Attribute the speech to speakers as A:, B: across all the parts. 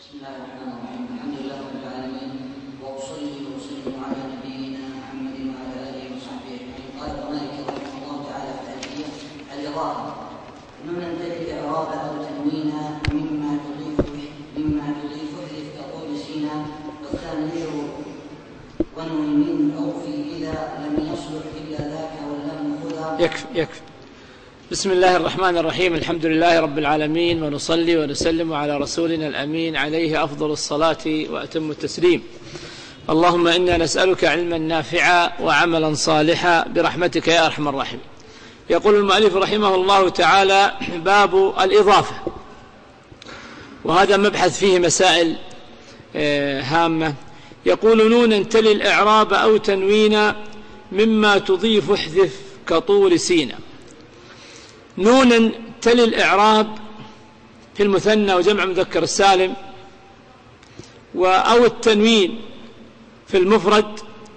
A: بسم الله الرحمن الرحيم. الحمد لله رب العالمين، واصلي واسلم على نبينا محمد وعلى اله وصحبه اجمعين. قال مالك رحمه الله تعالى في الألفية: الاضافه نون تلك الاعراب او تنوينا مما تضيف احذف كقول سينا، والثاني ونوي من او في اذا لم يصلح الا ذاك واللام خذا.
B: يكفي. بسم الله الرحمن الرحيم. الحمد لله رب العالمين، ونصلي ونسلم على رسولنا الأمين عليه أفضل الصلاة وأتم التسليم. اللهم إنا نسألك علما نافعا وعملا صالحا برحمتك يا أرحم الراحمين. يقول المؤلف رحمه الله تعالى: باب الإضافة، وهذا مبحث فيه مسائل هامة. يقول: نونا تلي الإعراب أو تنوينا مما تضيف احذف كطول سينا. نونا تلي الإعراب في المثنى وجمع مذكر السالم، أو التنوين في المفرد،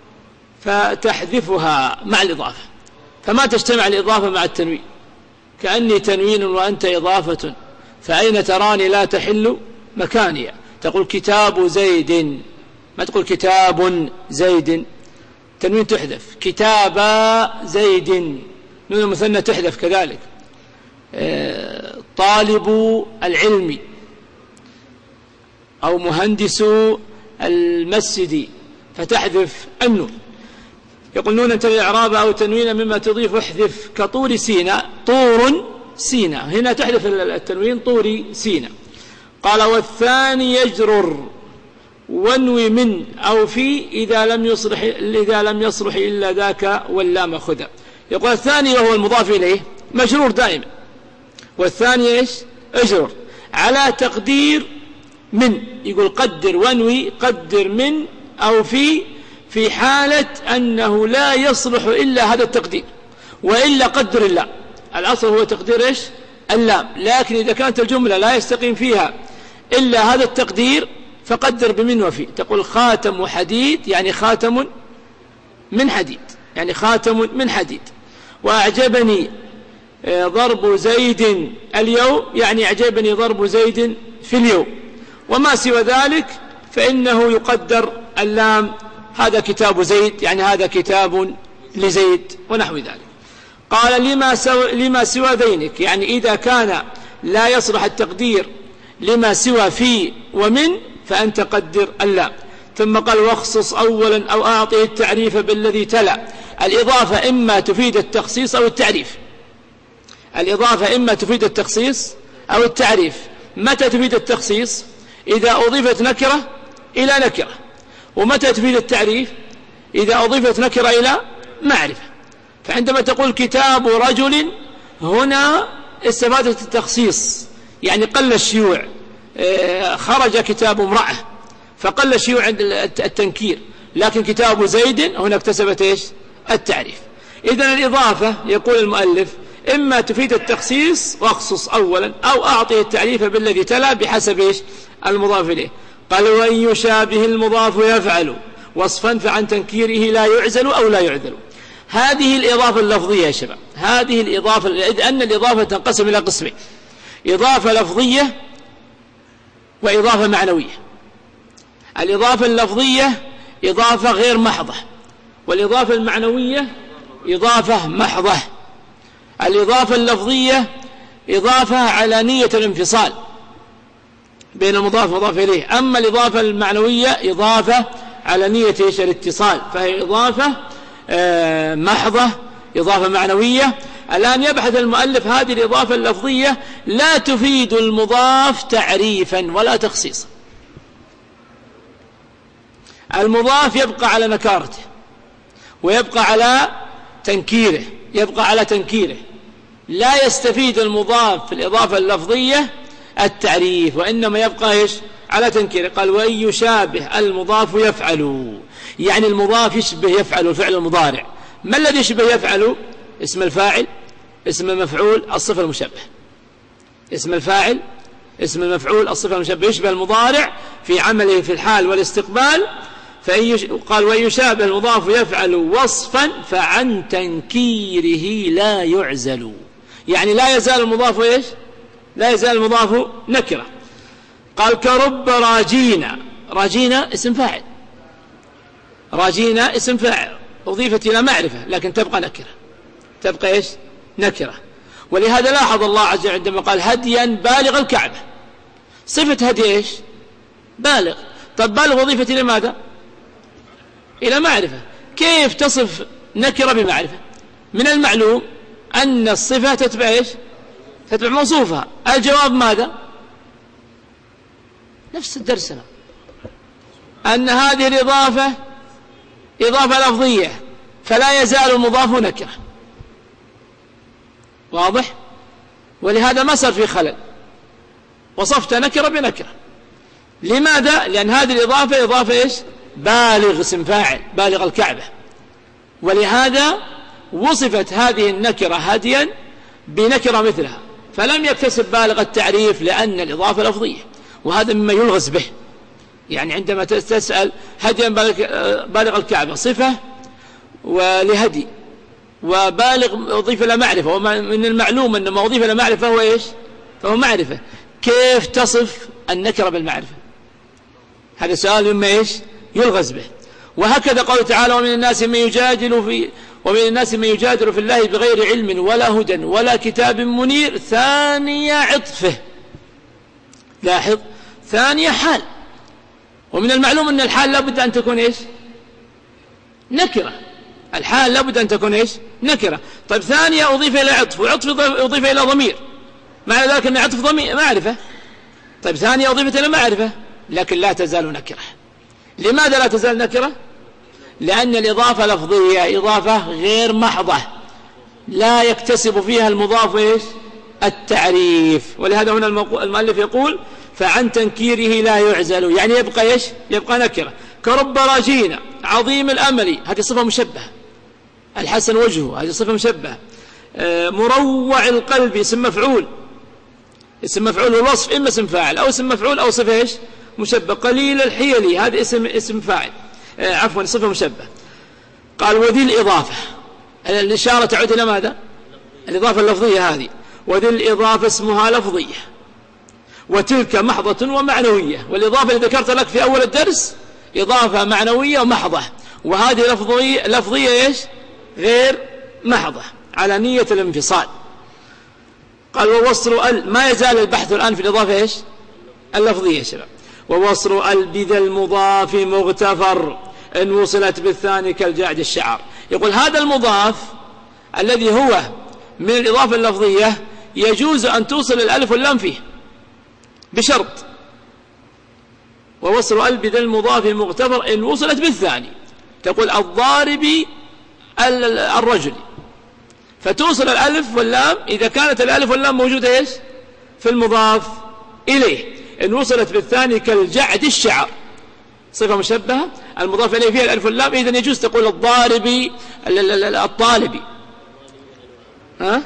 B: فتحذفها مع الإضافة، فما تجتمع الإضافة مع التنوين. كأني تنوين وأنت إضافة، فأين تراني لا تحل مكاني. تقول كتاب زيد، ما تقول كتاب زيد، تنوين تحذف. كتاب زيد، نون المثنى تحذف كذلك. طالب العلم أو مهندس المسجد، فتحذف النون. يقول: نون تلي الإعراب أو تنوين مما تضيف احذف كطور سينا. طور سينا، هنا تحذف التنوين، طور سينا. قال: والثاني يجرر وانوي من أو في إذا لم يصلح إلا ذاك واللام خذا. يقول: الثاني وهو المضاف إليه مجرور دائما، والثاني إيش؟ اجرر على تقدير من. يقول: قدر وانوي، قدر من أو في حالة أنه لا يصلح إلا هذا التقدير، وإلا قدر اللام. الأصل هو تقدير إيش؟ اللام، لكن إذا كانت الجملة لا يستقيم فيها إلا هذا التقدير فقدر بمن وفي. تقول: خاتم حديد، يعني خاتم من حديد، يعني خاتم من حديد. وأعجبني ضرب زيد اليوم، يعني أعجبني ضرب زيد في اليوم. وما سوى ذلك فإنه يقدر اللام. هذا كتاب زيد، يعني هذا كتاب لزيد، ونحو ذلك. قال: لما سوى ذينك، يعني إذا كان لا يصلح التقدير لما سوى في ومن فأنت قدر اللام. ثم قال: واخصص أولا أو أعطيه التعريف بالذي تلا. الإضافة إما تفيد التخصيص أو التعريف. الإضافة إما تفيد التخصيص أو التعريف. متى تفيد التخصيص؟ إذا أضيفت نكرة إلى نكرة. ومتى تفيد التعريف؟ إذا أضيفت نكرة إلى معرفة. فعندما تقول كتاب رجل، هنا استفادت التخصيص، يعني قل الشيوع. خرج كتاب امرأة فقل الشيوع عند التنكير، لكن كتاب زيد هنا اكتسبت إيش؟ التعريف. إذن الإضافة يقول المؤلف إما تفيد التخصيص واخصص أولا، أو أعطيه التعريف بالذي تلا بحسب إيش؟ المضاف إليه. قال: وإن يشابه المضاف يفعل وصفا فعن تنكيره لا يعزل أو لا يعذل. هذه الإضافة اللفظية يا شباب، هذه الإضافة، لأن الإضافة تنقسم إلى قسمين: إضافة لفظية وإضافة معنوية. الإضافة اللفظية إضافة غير محضة، والإضافة المعنوية إضافة محضة. الإضافة اللفظية إضافة على نية الانفصال بين المضاف والمضاف إليه، أما الإضافة المعنوية إضافة على نية الاتصال، فهي إضافة محضة، إضافة معنوية. الآن يبحث المؤلف هذه الإضافة اللفظية لا تفيد المضاف تعريفا ولا تخصيصا. المضاف يبقى على نكارته ويبقى على تنكيره، لا يستفيد المضاف في الإضافة اللفظية التعريف، وإنما يبقى إيش؟ على تنكيره. قال: وإن يشابه المضاف يفعل، يعني المضاف يشبه يفعل الفعل المضارع. ما الذي يشبه يفعل؟ اسم الفاعل، اسم المفعول، الصفة المشبه. اسم الفاعل، اسم المفعول، الصفة المشبه، يشبه المضارع في عمله في الحال والاستقبال. قال: وإن يشابه المضاف يفعل وصفا فعن تنكيره لا يعزل، يعني لا يزال المضاف إيش؟ لا يزال المضاف نكرة. قال كرب راجينا. راجينا اسم فاعل، راجينا اسم فاعل أضيفت إلى معرفة لكن تبقى نكرة، تبقى إيش؟ نكرة. ولهذا لاحظ الله عز وجل عندما قال هديا بالغ الكعبة، صفة هدي إيش؟ بالغ. طب بالغ أضيفت إلى ماذا؟ إلى معرفة. كيف تصف نكرة بمعرفة؟ من المعلوم أن الصفة تتبع إيش؟ تتبع موصوفها. الجواب ماذا؟ نفس الدرسنا، أن هذه الإضافة إضافة لفظية فلا يزال المضاف نكرة. واضح؟ ولهذا ما صار في خلل، وصفت نكرة بنكرة. لماذا؟ لأن هذه الإضافة إضافة إيش؟ بالغ اسم فاعل، بالغ الكعبة. ولهذا وصفت هذه النكرة هديا بنكرة مثلها، فلم يكتسب بالغ التعريف لأن الإضافة لفظية، وهذا مما يلغز به. يعني عندما تسأل هديا بالغ الكعبة صفة ولهدي، وبالغ أضيف إلى معرفة، ومن المعلوم أن ما أضيف إلى معرفة هو إيش؟ فهو معرفة. كيف تصف النكرة بالمعرفة؟ هذا سؤال مما إيش؟ يلغز به. وهكذا قال تعالى ومن الناس من يجادل في الله بغير علم ولا هدى ولا كتاب منير. ثاني عطفه، لاحظ، ثاني حال. ومن المعلوم أن الحال لابد أن تكون إيش؟ نكرة. الحال لابد أن تكون إيش؟ نكرة. طيب ثانية أضيف إلى عطف، وعطف أضيف إلى ضمير، معنى ذلك أن عطف ضمير معرفة. طيب ثانية أضيفت إلى معرفة لكن لا تزال نكرة. لماذا لا تزال نكرة؟ لأن الإضافة لفظية، إضافة غير محضة لا يكتسب فيها المضاف إيش؟ التعريف. ولهذا هنا المؤلف يقول فعن تنكيره لا يعزل، يعني يبقى إيش؟ يبقى نكرة. كرب راجينا عظيم الأمل، هذه صفة مشبهة، الحسن وجهه، هذه صفة مشبهة. مروع القلب اسم مفعول، اسم مفعول والوصف إما اسم فاعل أو اسم مفعول أو صفة إيش؟ مشبه. قليل الحيل هذا اسم فاعل، عفوا صفة مشبه. قال وذي الإضافة، الإشارة تعود إلى ماذا؟ الإضافة اللفظية هذه. وذي الإضافة اسمها لفظية، وتلك محضة ومعنوية. والإضافة اللي ذكرت لك في أول الدرس إضافة معنوية ومحضة، وهذه لفظية إيش؟ غير محضة على نية الانفصال. قال ووصل ما يزال البحث الآن في الإضافة إيش؟ اللفظية شباب. ووصل بذا المضاف مغتفر إن وصلت بالثاني كالجعد الشعر. يقول هذا المضاف الذي هو من الإضافة اللفظية يجوز أن توصل الألف واللام فيه بشرط. ووصل بذا المضاف مغتفر إن وصلت بالثاني، تقول الضارب الرجل، فتوصل الألف واللام إذا كانت الألف واللام موجودة إيش؟ في المضاف إليه. إن وصلت بالثاني كالجعد الشعر، صفة مشبهة المضاف إليه فيها الألف واللام، إذن يجوز تقول الضاربي الطالبي. ها؟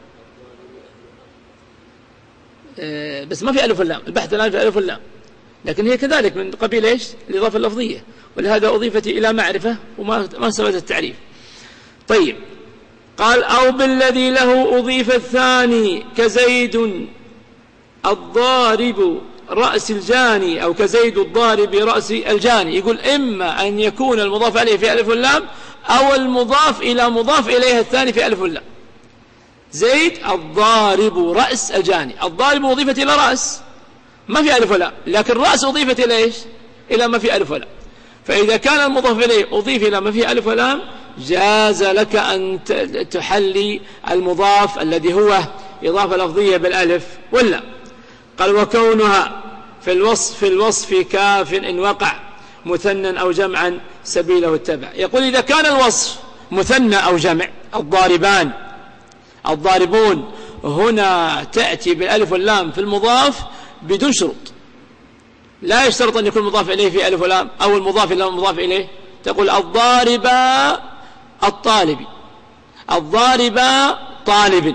B: بس ما في ألف واللام، البحث الآن في ألف واللام، لكن هي كذلك من قبيل إيش؟ الإضافة اللفظية، ولهذا أضيفت إلى معرفة وما سبت التعريف. طيب قال أو بالذي له أضيف الثاني كزيد الضارب رأس الجاني، أو كزيد الضارب رأس الجاني. يقول إما أن يكون المضاف عليه في ألف واللام أو المضاف إلى مضاف إليه الثاني في ألف واللام. زيد الضارب رأس الجاني، الضارب أضيفت إلى رأس ما في ألف واللام، لكن رأس أضيفت إلى إيش؟ إلى ما في ألف واللام. فإذا كان المضاف إليه أضيف إلى ما في ألف واللام جاز لك أن تحلي المضاف الذي هو إضافة لفظية بالألف واللام. قال وكونها في الوصف كاف إن وقع مثنى أو جمعا سبيله التبع. يقول إذا كان الوصف مثنى أو جمع، الضاربان الضاربون، هنا تأتي بالألف واللام في المضاف بدون شروط، لا يشترط أن يكون مضاف إليه في ألف واللام أو المضاف إلى المضاف إليه. تقول الضارب الطالب، الضارب طالب،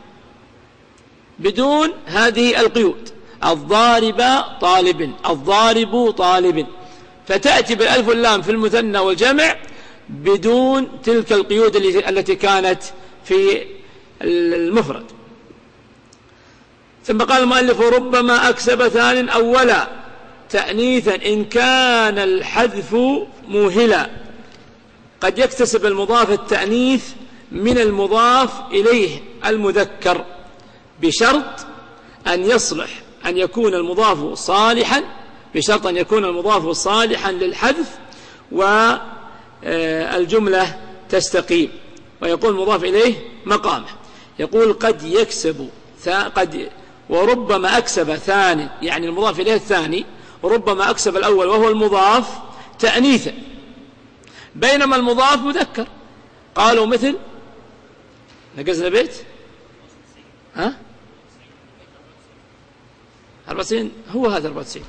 B: بدون هذه القيود. الضارب طالب، الضارب طالب، فتأتي بالألف واللام في المثنى والجمع بدون تلك القيود التي كانت في المفرد. ثم قال المؤلف وربما أكسب ثان أولا تأنيثا إن كان الحذف موهلا. قد يكتسب المضاف التأنيث من المضاف إليه المذكر بشرط أن يصلح أن يكون المضاف صالحا، بشرط أن يكون المضاف صالحا للحذف والجملة تستقيم ويقول المضاف إليه مقامه. يقول قد يكسب وربما أكسب ثاني، يعني المضاف إليه الثاني، وربما أكسب الأول وهو المضاف تأنيثا، بينما المضاف مذكر. قالوا مثل نقزنا بيت 94 هو هذا 94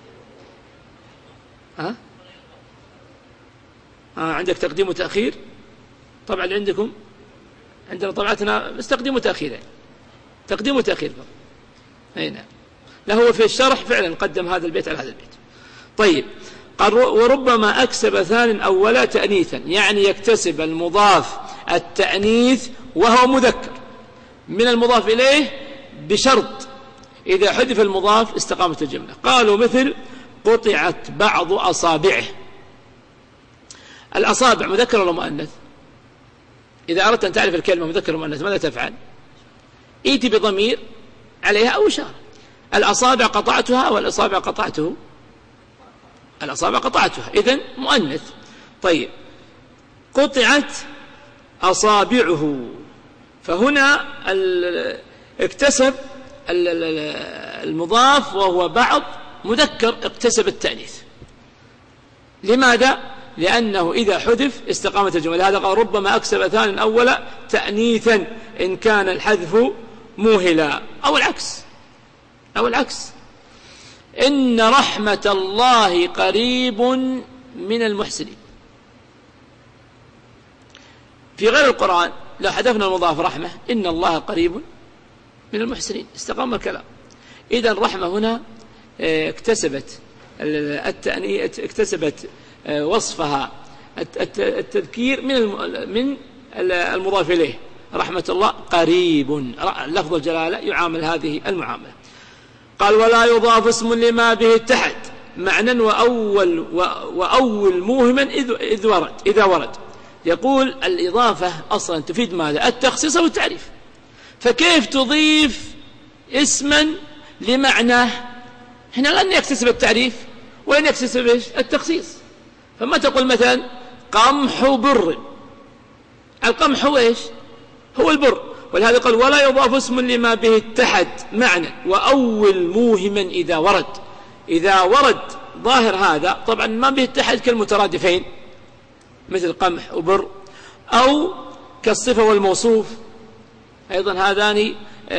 B: عندك تقديم وتأخير. طبعا اللي عندكم عندنا طبعتنا بس تقديم وتأخير، يعني تقديم وتأخير أي نعم. لا هو في الشرح فعلا قدم هذا البيت على هذا البيت. طيب قال وربما أكسب ثان أولا تأنيثا، يعني يكتسب المضاف التأنيث وهو مذكر من المضاف إليه بشرط إذا حذف المضاف استقامت الجملة. قالوا مثل قطعت بعض أصابعه. الأصابع مذكر ولا مؤنث؟ إذا أردت أن تعرف الكلمة مذكر ومؤنث ماذا تفعل؟ إيتي بضمير عليها أو إشارة. الأصابع قطعتها والأصابع قطعته، الأصابع قطعتها إذن مؤنث. طيب قطعت أصابعه، فهنا اكتسب المضاف وهو بعض مذكر اكتسب التأنيث. لماذا؟ لأنه إذا حذف استقامت الجملة. هذا قال ربما أكسب ثان أولا تأنيثا إن كان الحذف موهلا، أو العكس إن رحمة الله قريب من المحسنين. في غير القرآن لو حذفنا المضاف رحمة إن الله قريب من المحسنين استقام الكلام. إذا الرحمة هنا اكتسبت اكتسبت وصفها التذكير من المضاف إليه. رحمة الله قريب، لفظ الجلالة يعامل هذه المعاملة. قال ولا يضاف اسم لما به اتحد معنى وأول موهما إذا ورد. يقول الإضافة أصلا تفيد ماذا؟ التخصيص والتعريف. فكيف تضيف اسما لمعناه؟ هنا لن يكتسب التعريف ولن يكتسب التخصيص. فما تقول مثلا قمح بر، القمح هو إيش؟ هو البر. ولهذا قال ولا يضاف اسم لما به اتحد معنى وأول موهما إذا ورد ظاهر هذا. طبعا ما به اتحد كالمترادفين مثل قمح وبر، أو كالصفة والموصوف أيضا هذان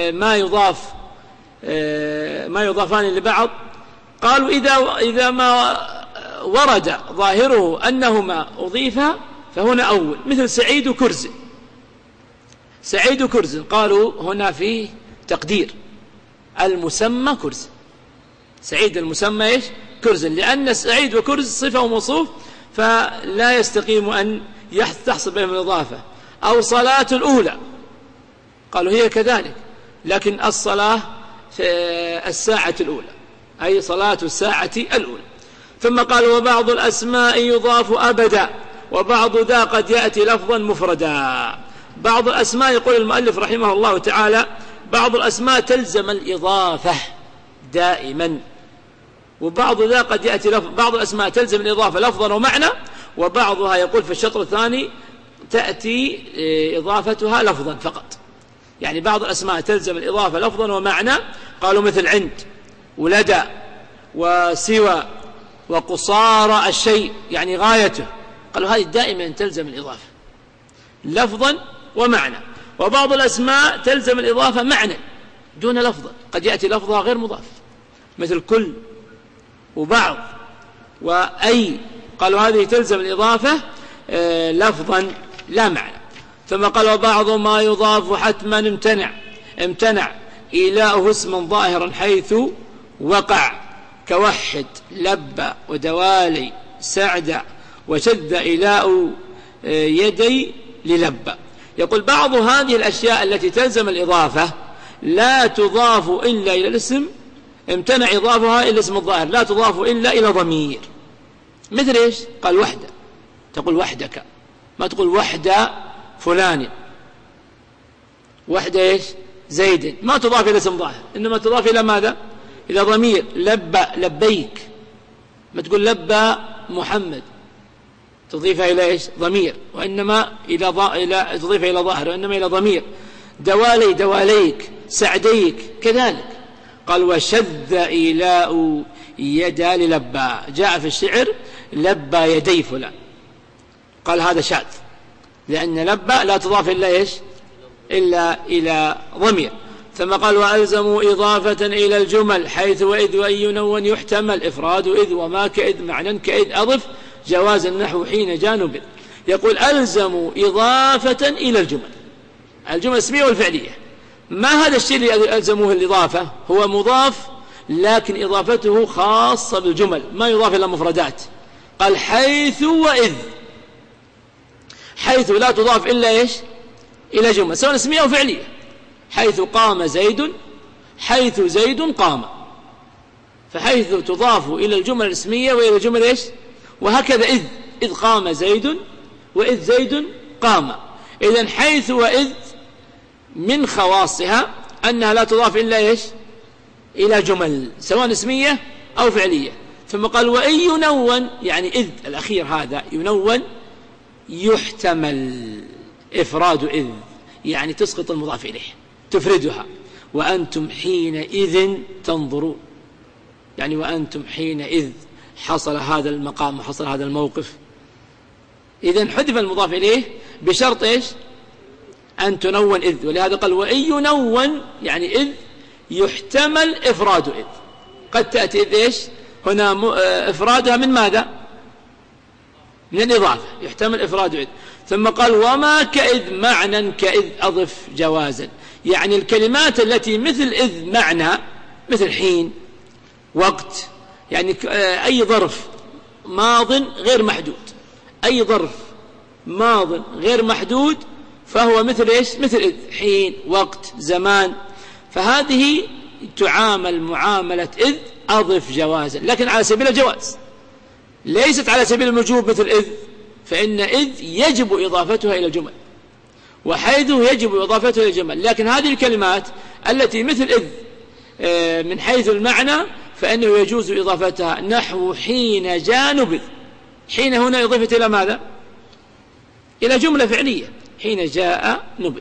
B: ما يضافان لبعض. قالوا إذا ما ورد ظاهره أنهما أضيفا فهنا أول، مثل سعيد كرز. سعيد كرز قالوا هنا فيه تقدير المسمى كرز، سعيد المسمى إيش؟ كرز، لأن سعيد وكرز صفة وموصوف فلا يستقيم أن تحصل بهم الإضافة. أو صلاة الأولى قالوا هي كذلك، لكن الصلاة في الساعة الأولى أي صلاة الساعة الأولى. ثم قال وبعض الأسماء يضاف أبدا وبعض ذا قد يأتي لفظا مفردا. بعض الأسماء يقول المؤلف رحمه الله تعالى بعض الأسماء تلزم الإضافة دائما، وبعض ذا قد يأتي بعض الأسماء تلزم الإضافة لفظا ومعنى، وبعضها يقول في الشطر الثاني تأتي إضافتها لفظا فقط. يعني بعض الأسماء تلزم الإضافة لفظا ومعنى. قالوا مثل عند ولدى وسوى وقصار الشيء يعني غايته، قالوا هذه دائما تلزم الإضافة لفظا ومعنى. وبعض الأسماء تلزم الإضافة معنى دون لفظا، قد يأتي لفظها غير مضاف مثل كل وبعض وأي، قالوا هذه تلزم الإضافة لفظا لا معنى. ثم قال وبعض ما يضاف حتما امتنع إيلاؤه اسما ظاهرا حيث وقع، كوحد لبى ودوالي سعد وشد إيلاء يدي للبى. يقول بعض هذه الأشياء التي تلزم الإضافة لا تضاف إلا إلى الاسم، امتنع إضافها إلى الاسم الظاهر، لا تضاف إلا إلى ضمير. مثل إيش؟ قال وحدة، تقول وحدك، ما تقول وحدة فلان، وحدة إيش؟ زيد، ما تضاف إلى اسم ظاهر، إنما تضاف إلى ماذا؟ إلى ضمير. لبى لبيك، ما تقول لبى محمد، تضيفها إلى إيش؟ ضمير، وإنما تضيفها إلى ظاهر، وإنما إلى ضمير. دوالي دواليك، سعديك كذلك. قال وشذ إيلاء يدا للبى، جاء في الشعر لبى يدي فلان، قال هذا شاذ، لأن لبى لا تضاف إلا إيش؟ إلا إلى ضمير. ثم قال وألزموا إضافة إلى الجمل حيث وإذ وأي نون يحتمل إفراد إذ وما كإذ معنى كإذ أضف جواز النحو حين جانب. يقول ألزموا إضافة إلى الجمل، الجمل الاسمية والفعلية. ما هذا الشيء اللي ألزموه الإضافة؟ هو مضاف لكن إضافته خاصة بالجمل، ما يضاف إلى مفردات. قال حيث وإذ، حيث لا تضاف إلا إيش؟ إلى جمل سواء اسمية أو فعلية. حيث قام زيد، حيث زيد قام، فحيث تضاف إلى الجمل الاسمية وإلى الجمل إيش؟ وهكذا إذ قام زيد وإذ زيد قام. إذن حيث وإذ من خواصها أنها لا تضاف إلا إيش؟ إلى جمل سواء اسمية أو فعلية. ثم قال وإن ينون، يعني إذ الأخير هذا ينون يحتمل إفراد إذ، يعني تسقط المضاف إليه تفردها. وأنتم حينئذ تنظرون، يعني وأنتم حينئذ حصل هذا المقام وحصل هذا الموقف. إذن حذف المضاف إليه بشرط إيش؟ أن تنون إذ. ولهذا قال وإن ينون، يعني إذ يحتمل إفراد إذ، قد تأتي إذ إيش؟ هنا إفرادها من ماذا؟ من الإضافة، يحتمل إفراد إذ. ثم قال وما كإذ معنى كإذ أضف جوازا، يعني الكلمات التي مثل إذ معنى، مثل حين، وقت، يعني أي ظرف ماض غير محدود، أي ظرف ماض غير محدود فهو مثل إيش؟ مثل إذ، حين، وقت، زمان. فهذه تعامل معاملة إذ أضف جوازا، لكن على سبيل الجواز، ليست على سبيل الوجوب مثل إذ، فإن إذ يجب إضافتها إلى الجمل، وحيث يجب إضافتها إلى الجمل. لكن هذه الكلمات التي مثل إذ من حيث المعنى فإنه يجوز إضافتها، نحو حين جاء نبذ. حين هنا إضافت إلى ماذا؟ إلى جملة فعلية، حين جاء نبذ.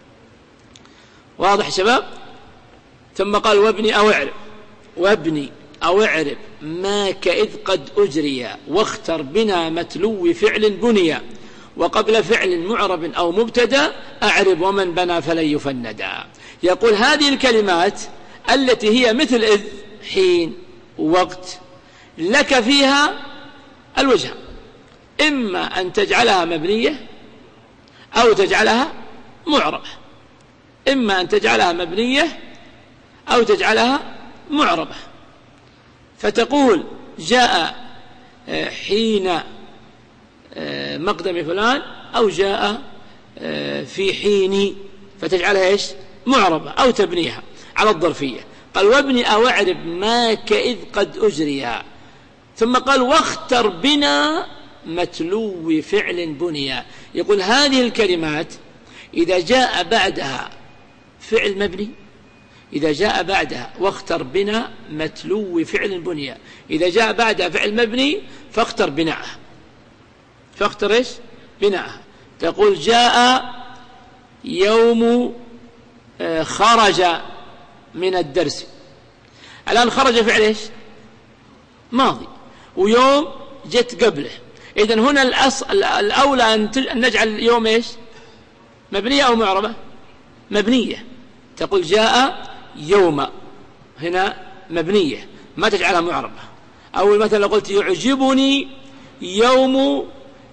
B: واضح شباب؟ ثم قال وابني أو اعرب، وابني أو اعرب ما كإذ قد أجري، واختر بنا متلو فعل بنيا، وقبل فعل معرب أو مبتدا أعرب ومن بنى فلن يفندا. يقول هذه الكلمات التي هي مثل إذ، حين، وقت، لك فيها الوجه، إما أن تجعلها مبنية أو تجعلها معربة، إما أن تجعلها مبنية أو تجعلها معربة. فتقول جاء حين مقدم فلان، أو جاء في حين، فتجعلها إيش؟ معربة أو تبنيها على الظرفية. قال وابني أو اعرب ما كإذ قد أجريها. ثم قال واختر بنا متلو فعل بنيا. يقول هذه الكلمات إذا جاء بعدها فعل مبني، إذا جاء بعدها واختر بنا متلو فعل بنيا، إذا جاء بعدها فعل مبني فاختر بناءها، فاختر إيش؟ بناءها. تقول جاء يوم خرج من الدرس، الآن خرج فعل إيش؟ ماضي، ويوم جت قبله. إذن هنا الأولى أن نجعل يوم إيش؟ مبنية أو معربة؟ مبنية. تقول جاء يوم، هنا مبنية، ما تجعلها معربة. أو مثلا قلت يعجبني يوم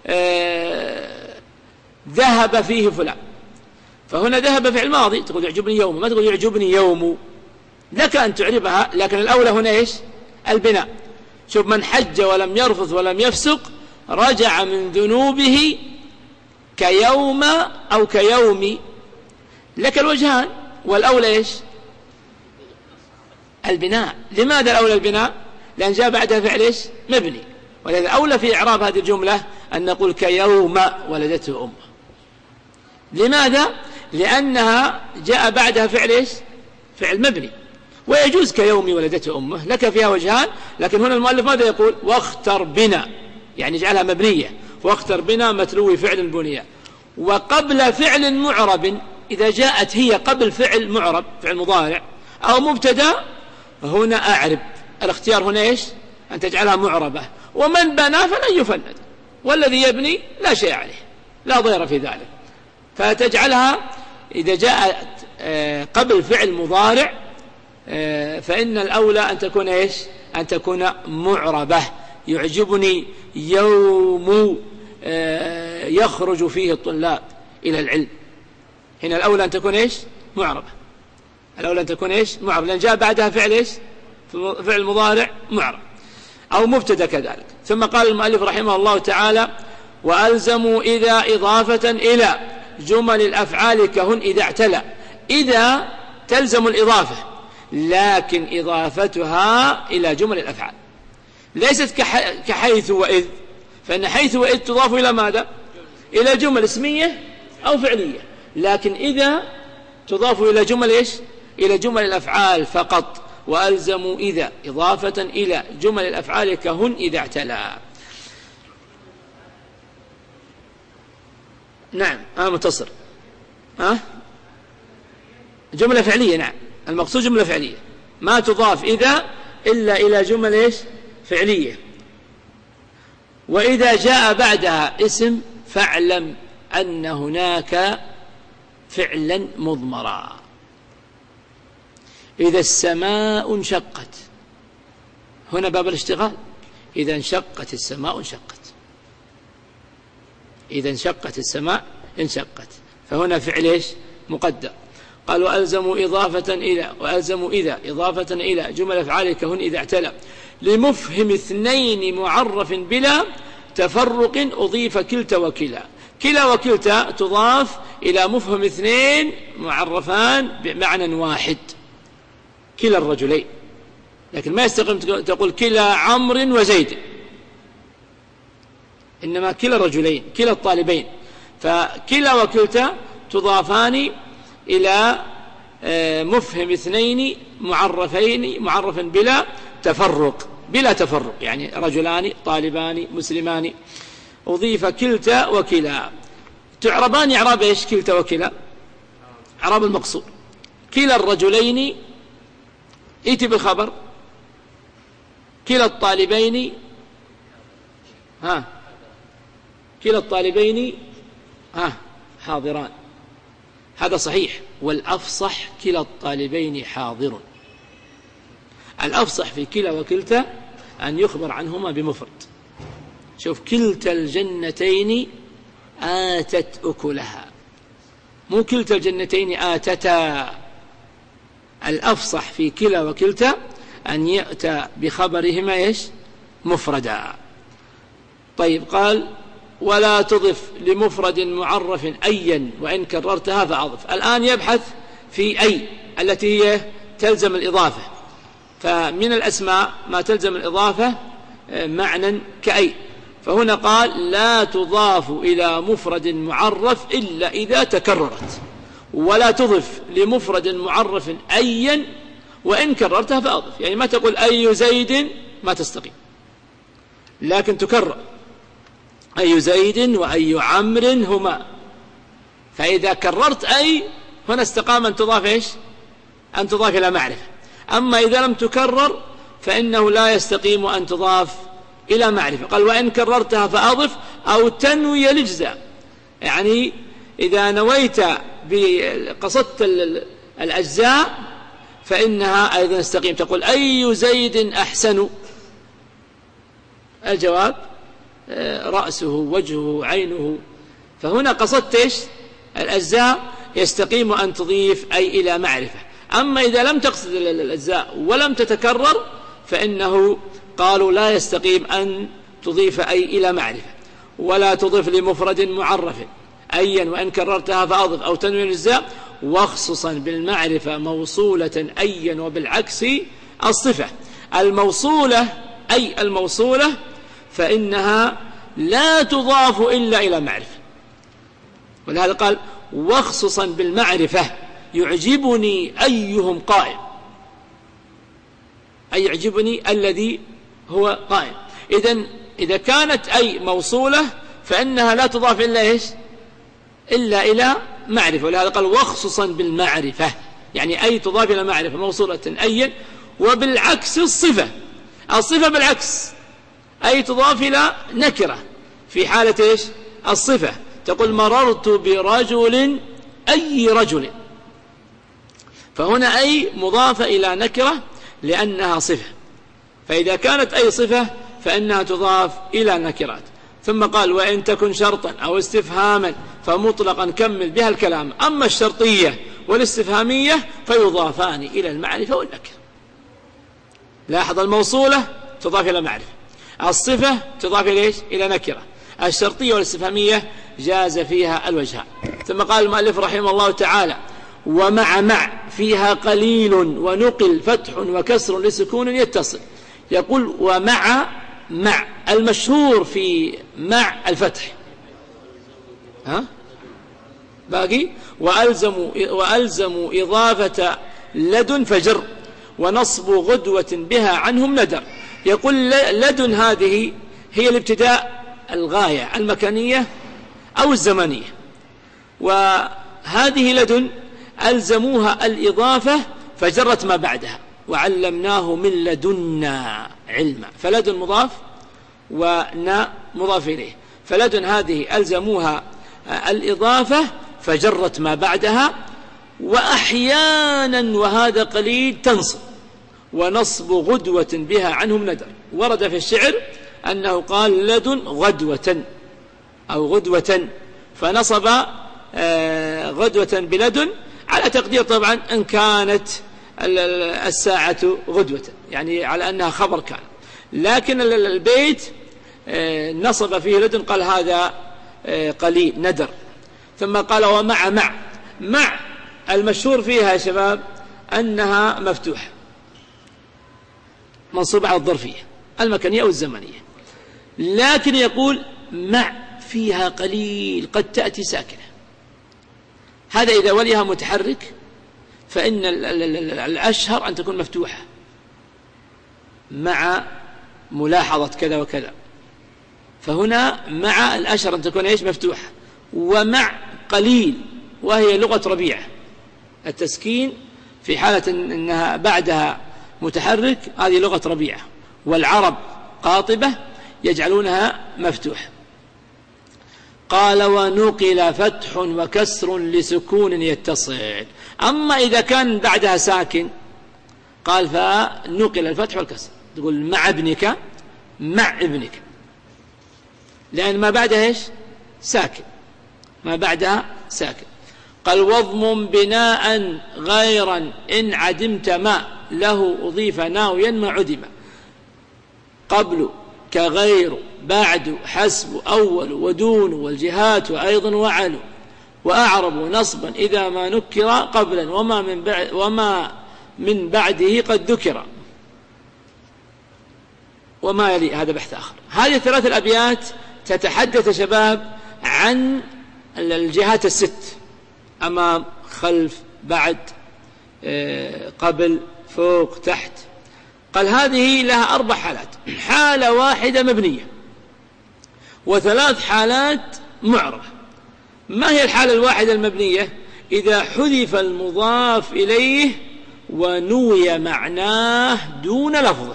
B: ذهب فيه فلان، فهنا ذهب فعل ماضي، تقول يعجبني يوم، ما تقول يعجبني يوم. لك أن تعربها، لكن الأولى هنا إيش؟ البناء. شوف من حج ولم يرفث ولم يفسق رجع من ذنوبه كيوم أو كيوم، لك الوجهان، والأولى إيش؟ البناء. لماذا الأولى البناء؟ لأن جاء بعدها فعل إيش؟ مبني. ولذا أولى في إعراب هذه الجملة أن نقول كيوم ولدته أمه. لماذا؟ لأنها جاء بعدها فعل إيش؟ فعل مبني. ويجوز كيوم ولدته أمه، لك فيها وجهان، لكن هنا المؤلف ماذا يقول؟ واختر بنا، يعني جعلها مبنية. واختر بنا متلو فعل بنية. وقبل فعل معرب، إذا جاءت هي قبل فعل معرب فعل مضارع أو مبتدا، هنا أعرب. الاختيار هنا إيش؟ أن تجعلها معربة. ومن بنى فلن يفند، والذي يبني لا شيء عليه، لا ضير في ذلك. فتجعلها إذا جاءت قبل فعل مضارع فإن الأولى أن تكون إيش؟ أن تكون معربة. يعجبني يوم يخرج فيه الطلاب إلى العلم. هنا الأولى أن تكون إيش؟ معربة. الأولى أن تكون إيش؟ معربة، لأن جاء بعدها فعل إيش؟ فعل مضارع معرب أو مبتدا كذلك. ثم قال المؤلف رحمه الله تعالى: وألزموا إذا إضافة إلى جمل الأفعال كهن إذا اعتلى. إذا تلزم الإضافة، لكن إضافتها إلى جمل الأفعال، ليست كحيث وإذ، فإن حيث وإذ تضاف إلى ماذا؟ إلى جمل اسمية أو فعلية، لكن إذا تضاف إلى جمل إيش؟ إلى جمل الأفعال فقط. وألزموا إذا إضافة إلى جمل الأفعال كهن إذا اعتلى. نعم متصل. جملة فعلية. نعم المقصود جملة فعلية، ما تضاف إذا إلا إلى جمل إيش؟ فعلية. وإذا جاء بعدها اسم فاعلم أن هناك فعلا مضمرا. إذا السماء انشقت، هنا باب الاشتغال. إذا انشقت السماء انشقت، إذا انشقت السماء انشقت، فهنا فعل إيش؟ مقدر. قال وألزموا إضافة إلى، وألزموا إذا إضافة إلى جمل أفعال كهن إذا اعتلى لمفهم اثنين معرف بلا تفرق أضيف كلتا وكلا. كلا وكلتا تضاف إلى مفهم اثنين معرفان بمعنى واحد، كلا الرجلين، لكن ما يستقيم تقول كلا عمرو وزيد، إنما كلا الرجلين، كلا الطالبين. فكلا وكلتا تضافان إلى مفهم اثنين معرفين، معرفا بلا تفرق، بلا تفرق، يعني رجلان طالبان مسلمان. أضيف كلتا وكلا. تعربان إعراب إيش؟ كلتا وكلا إعراب المقصور. كلا الرجلين ائت بالخبر، كلا الطالبين كلا الطالبين حاضران، هذا صحيح. والأفصح كلا الطالبين حاضر. الأفصح في كلا وكلتا أن يخبر عنهما بمفرد. شوف كلتا الجنتين آتت أكلها، مو كلتا الجنتين آتتا. الأفصح في كلا وكلتا أن يأتى بخبرهما إيش؟ مفردا. طيب قال ولا تضف لمفرد معرف أيا وإن كررتها فأضف. الآن يبحث في أي التي هي تلزم الإضافة. فمن الأسماء ما تلزم الإضافة معنى كأي، فهنا قال لا تضاف إلى مفرد معرف إلا إذا تكررت. ولا تضف لمفرد معرف أيا وإن كررتها فأضف، يعني ما تقول أي زيد ما تستقيم، لكن تكرر أي زيد وأي عمرو هما. فإذا كررت أي هنا استقام أن تضاف إيش؟ أن تضاف إلى معرفة. أما إذا لم تكرر فإنه لا يستقيم أن تضاف إلى معرفة. قال وإن كررتها فأضف أو تنوي الإجزاء، يعني إذا نويت بقصدت الأجزاء فإنها أيضا تستقيم. تقول أي زيد أحسن، الجواب رأسه وجهه عينه. فهنا قصدت إيش؟ الأجزاء، يستقيم أن تضيف أي إلى معرفة. أما إذا لم تقصد الأجزاء ولم تتكرر فإنه قالوا لا يستقيم أن تضيف أي إلى معرفة. ولا تضيف لمفرد معرف أيا وإن كررتها فأضف أو تنوي الأجزاء، واخصصا بالمعرفة موصولة أيا وبالعكس الصفة الموصولة، أي الموصولة، فإنها لا تضاف إلا إلى معرفة. ولهذا قال واخصصا بالمعرفة يعجبني أيهم قائم، أي يعجبني الذي هو قائم. إذا كانت أي موصولة فإنها لا تضاف إلا إيش؟ إلا إلى معرفة. ولهذا قال واخصصا بالمعرفة، يعني أي تضاف إلى معرفة موصولة أي. وبالعكس الصفة بالعكس أي تضاف إلى نكرة في حالة إيش؟ الصفة. تقول مررت برجل، أي رجل، فهنا أي مضافة إلى نكرة لأنها صفة. فإذا كانت أي صفة فإنها تضاف إلى نكرات. ثم قال وإن تكن شرطا أو استفهاما فمطلقا كمل بها الكلام. أما الشرطية والاستفهامية فيضافان إلى المعرفة والنكرة. لاحظ الموصولة تضاف إلى معرفة، الصفة تضاف إلى نكرة، الشرطية والاستفهامية جاز فيها الوجهان. ثم قال المؤلف رحمه الله تعالى ومع فيها قليل ونقل فتح وكسر لسكون يتصل. يقول ومع المشهور في مع الفتح، باقي وألزموا إضافة لدن فجر ونصب غدوة بها عنهم ندر. يقول لدن هذه هي الابتداء، الغاية المكانية أو الزمنية، وهذه لدن ألزموها الإضافة فجرت ما بعدها وعلمناه من لدنا علما. فلدن مضاف ونا مضاف إليه، فلدن هذه ألزموها الإضافة فجرت ما بعدها. وأحيانا وهذا قليل تنصب ونصب غدوة بها عنهم ندر. ورد في الشعر أنه قال لدن غدوة أو غدوة، فنصب غدوة بلدن على تقدير طبعا أن كانت الساعة غدوة، يعني على أنها خبر كان، لكن البيت نصب فيه لدن، قال هذا قليل ندر. ثم قال ومع المشهور فيها يا شباب أنها مفتوحة منصوبة على الظرفية المكانية أو الزمنية، لكن يقول مع فيها قليل قد تأتي ساكنة. هذا إذا وليها متحرك فإن الأشهر أن تكون مفتوحة مع ملاحظة كذا وكذا، فهنا مع الأشهر أن تكون إيش؟ مفتوحة. ومع قليل وهي لغة ربيعة، التسكين في حالة أنها بعدها متحرك هذه لغة ربيعة، والعرب قاطبة يجعلونها مفتوحة. قال ونقل فتح وكسر لسكون يتصل. أما إذا كان بعدها ساكن قال فنقل الفتح والكسر، تقول مع ابنك لأن ما بعدها إيش؟ ساكن، ما بعدها ساكن. قال واضمم بناء غيرا إن عدمت ما له أضيف ناويا ما عدم. قبل كغير بعد حسب أول ودون والجهات وأيضا وعلو وأعرب نصبا إذا ما نكر قبلا وما من بعده قد ذكر وما يلي. هذا بحث آخر. هذه الثلاث الأبيات تتحدث يا شباب عن الجهات الست: أمام، خلف، بعد، قبل، فوق، تحت. قال هذه لها 4 حالات: حالة واحدة مبنية، وثلاث حالات معربة. ما هي الحالة الواحدة المبنية؟ إذا حذف المضاف إليه ونوي معناه دون لفظه.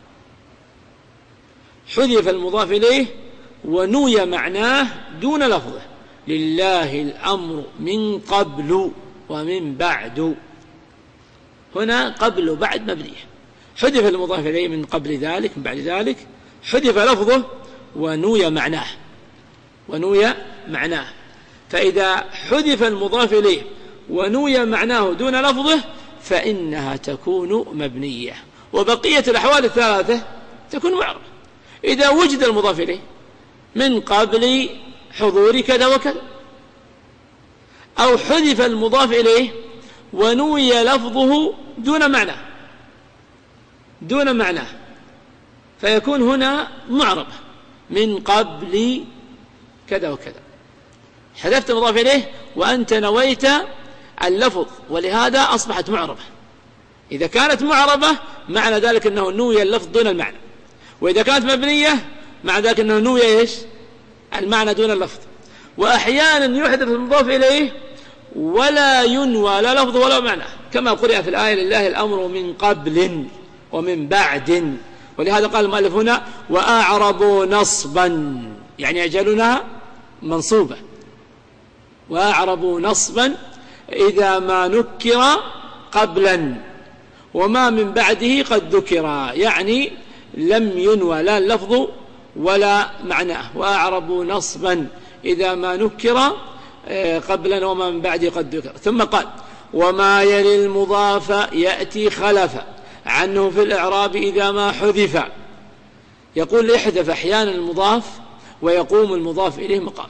B: حذف المضاف إليه ونوي معناه دون لفظه. لله الأمر من قبل ومن بعد. هنا قبل وبعد مبنية. حذف المضاف إليه من قبل ذلك من بعد ذلك، حذف لفظه ونوي معناه. فإذا حذف المضاف إليه ونوي معناه دون لفظه فإنها تكون مبنية، وبقية الأحوال الثلاثة تكون معربة. إذا وجد المضاف إليه من قبل حضور كذا وكذا، أو حذف المضاف إليه ونوي لفظه دون معناه، دون معناه، فيكون هنا معربة من قبل كذا وكذا. حذفت المضاف إليه وأنت نويت اللفظ، ولهذا أصبحت معربة. إذا كانت معربة معنى ذلك أنه نوي اللفظ دون المعنى، وإذا كانت مبنية معنى ذلك أنه نوي إيش؟ المعنى دون اللفظ. وأحيانا يحذف المضاف إليه ولا ينوى لا لفظ ولا معنى، كما قرأ في الآية لله الأمر من قبل ومن بعد. ولهذا قال المؤلف هنا وأعربوا نصبا، يعني يجعلونها منصوبة. وأعربوا نصبا إذا ما نكر قبلا وما من بعده قد ذكر، يعني لم ينوى لا اللفظ ولا معناه. وأعربوا نصبا إذا ما نكر قبلا وما من بعده قد ذكر. ثم قال وما يلي المضاف يأتي خلفا عنه في الإعراب إذا ما حذف. يقول يحذف أحيانا المضاف ويقوم المضاف إليه مقامه.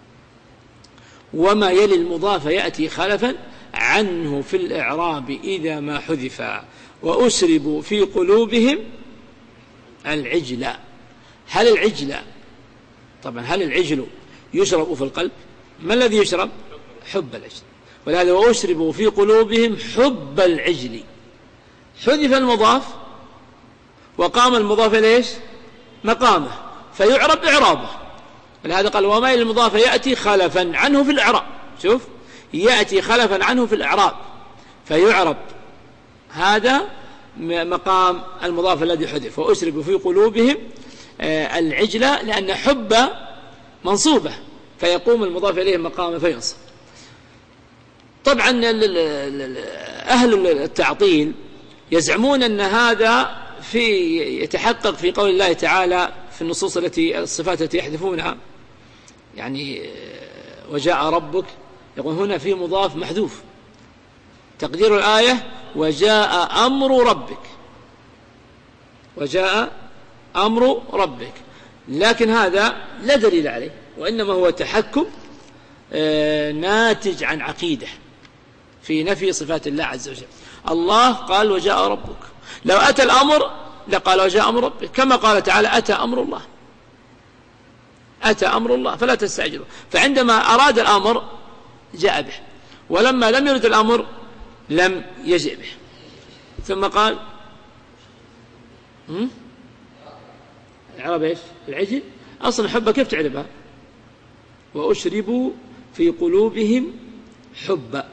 B: وما يلي المضاف يأتي خلفا عنه في الإعراب إذا ما حذف. وأشربوا في قلوبهم العجل. هل العجل، طبعا هل العجل يشرب في القلب؟ ما الذي يشرب؟ حب العجل. ولهذا وأشربوا في قلوبهم حب العجل. حذف المضاف وقام المضاف ليش؟ مقامه، فيعرب إعرابه. ولهذا قال وما يلي المضاف يأتي خلفا عنه في الإعراب. شوف، يأتي خلفا عنه في الإعراب فيعرب، هذا مقام المضاف الذي حذف. وأشربوا في قلوبهم العجل، لأن حب منصوبة فيقوم المضاف إليه مقامه فينصب. طبعا أهل التعطيل يزعمون أن هذا يتحقق في قول الله تعالى في النصوص الصفات التي يحذفونها، يعني وجاء ربك، يقول هنا في مضاف محذوف، تقدير الآية وجاء أمر ربك، وجاء أمر ربك. لكن هذا لا دليل عليه، وإنما هو تحكم ناتج عن عقيدة في نفي صفات الله عز وجل. الله قال وجاء ربك، لو أتى الأمر لقال وجاء أمر ربك، كما قال تعالى أتى أمر الله، أتى أمر الله فلا تستعجلوا. فعندما أراد الأمر جاء به، ولما لم يرد الأمر لم يجئ به. ثم قال العرب ايش؟ العجل. أصلا حبة كيف تعرفها؟ وأشربوا في قلوبهم حبا.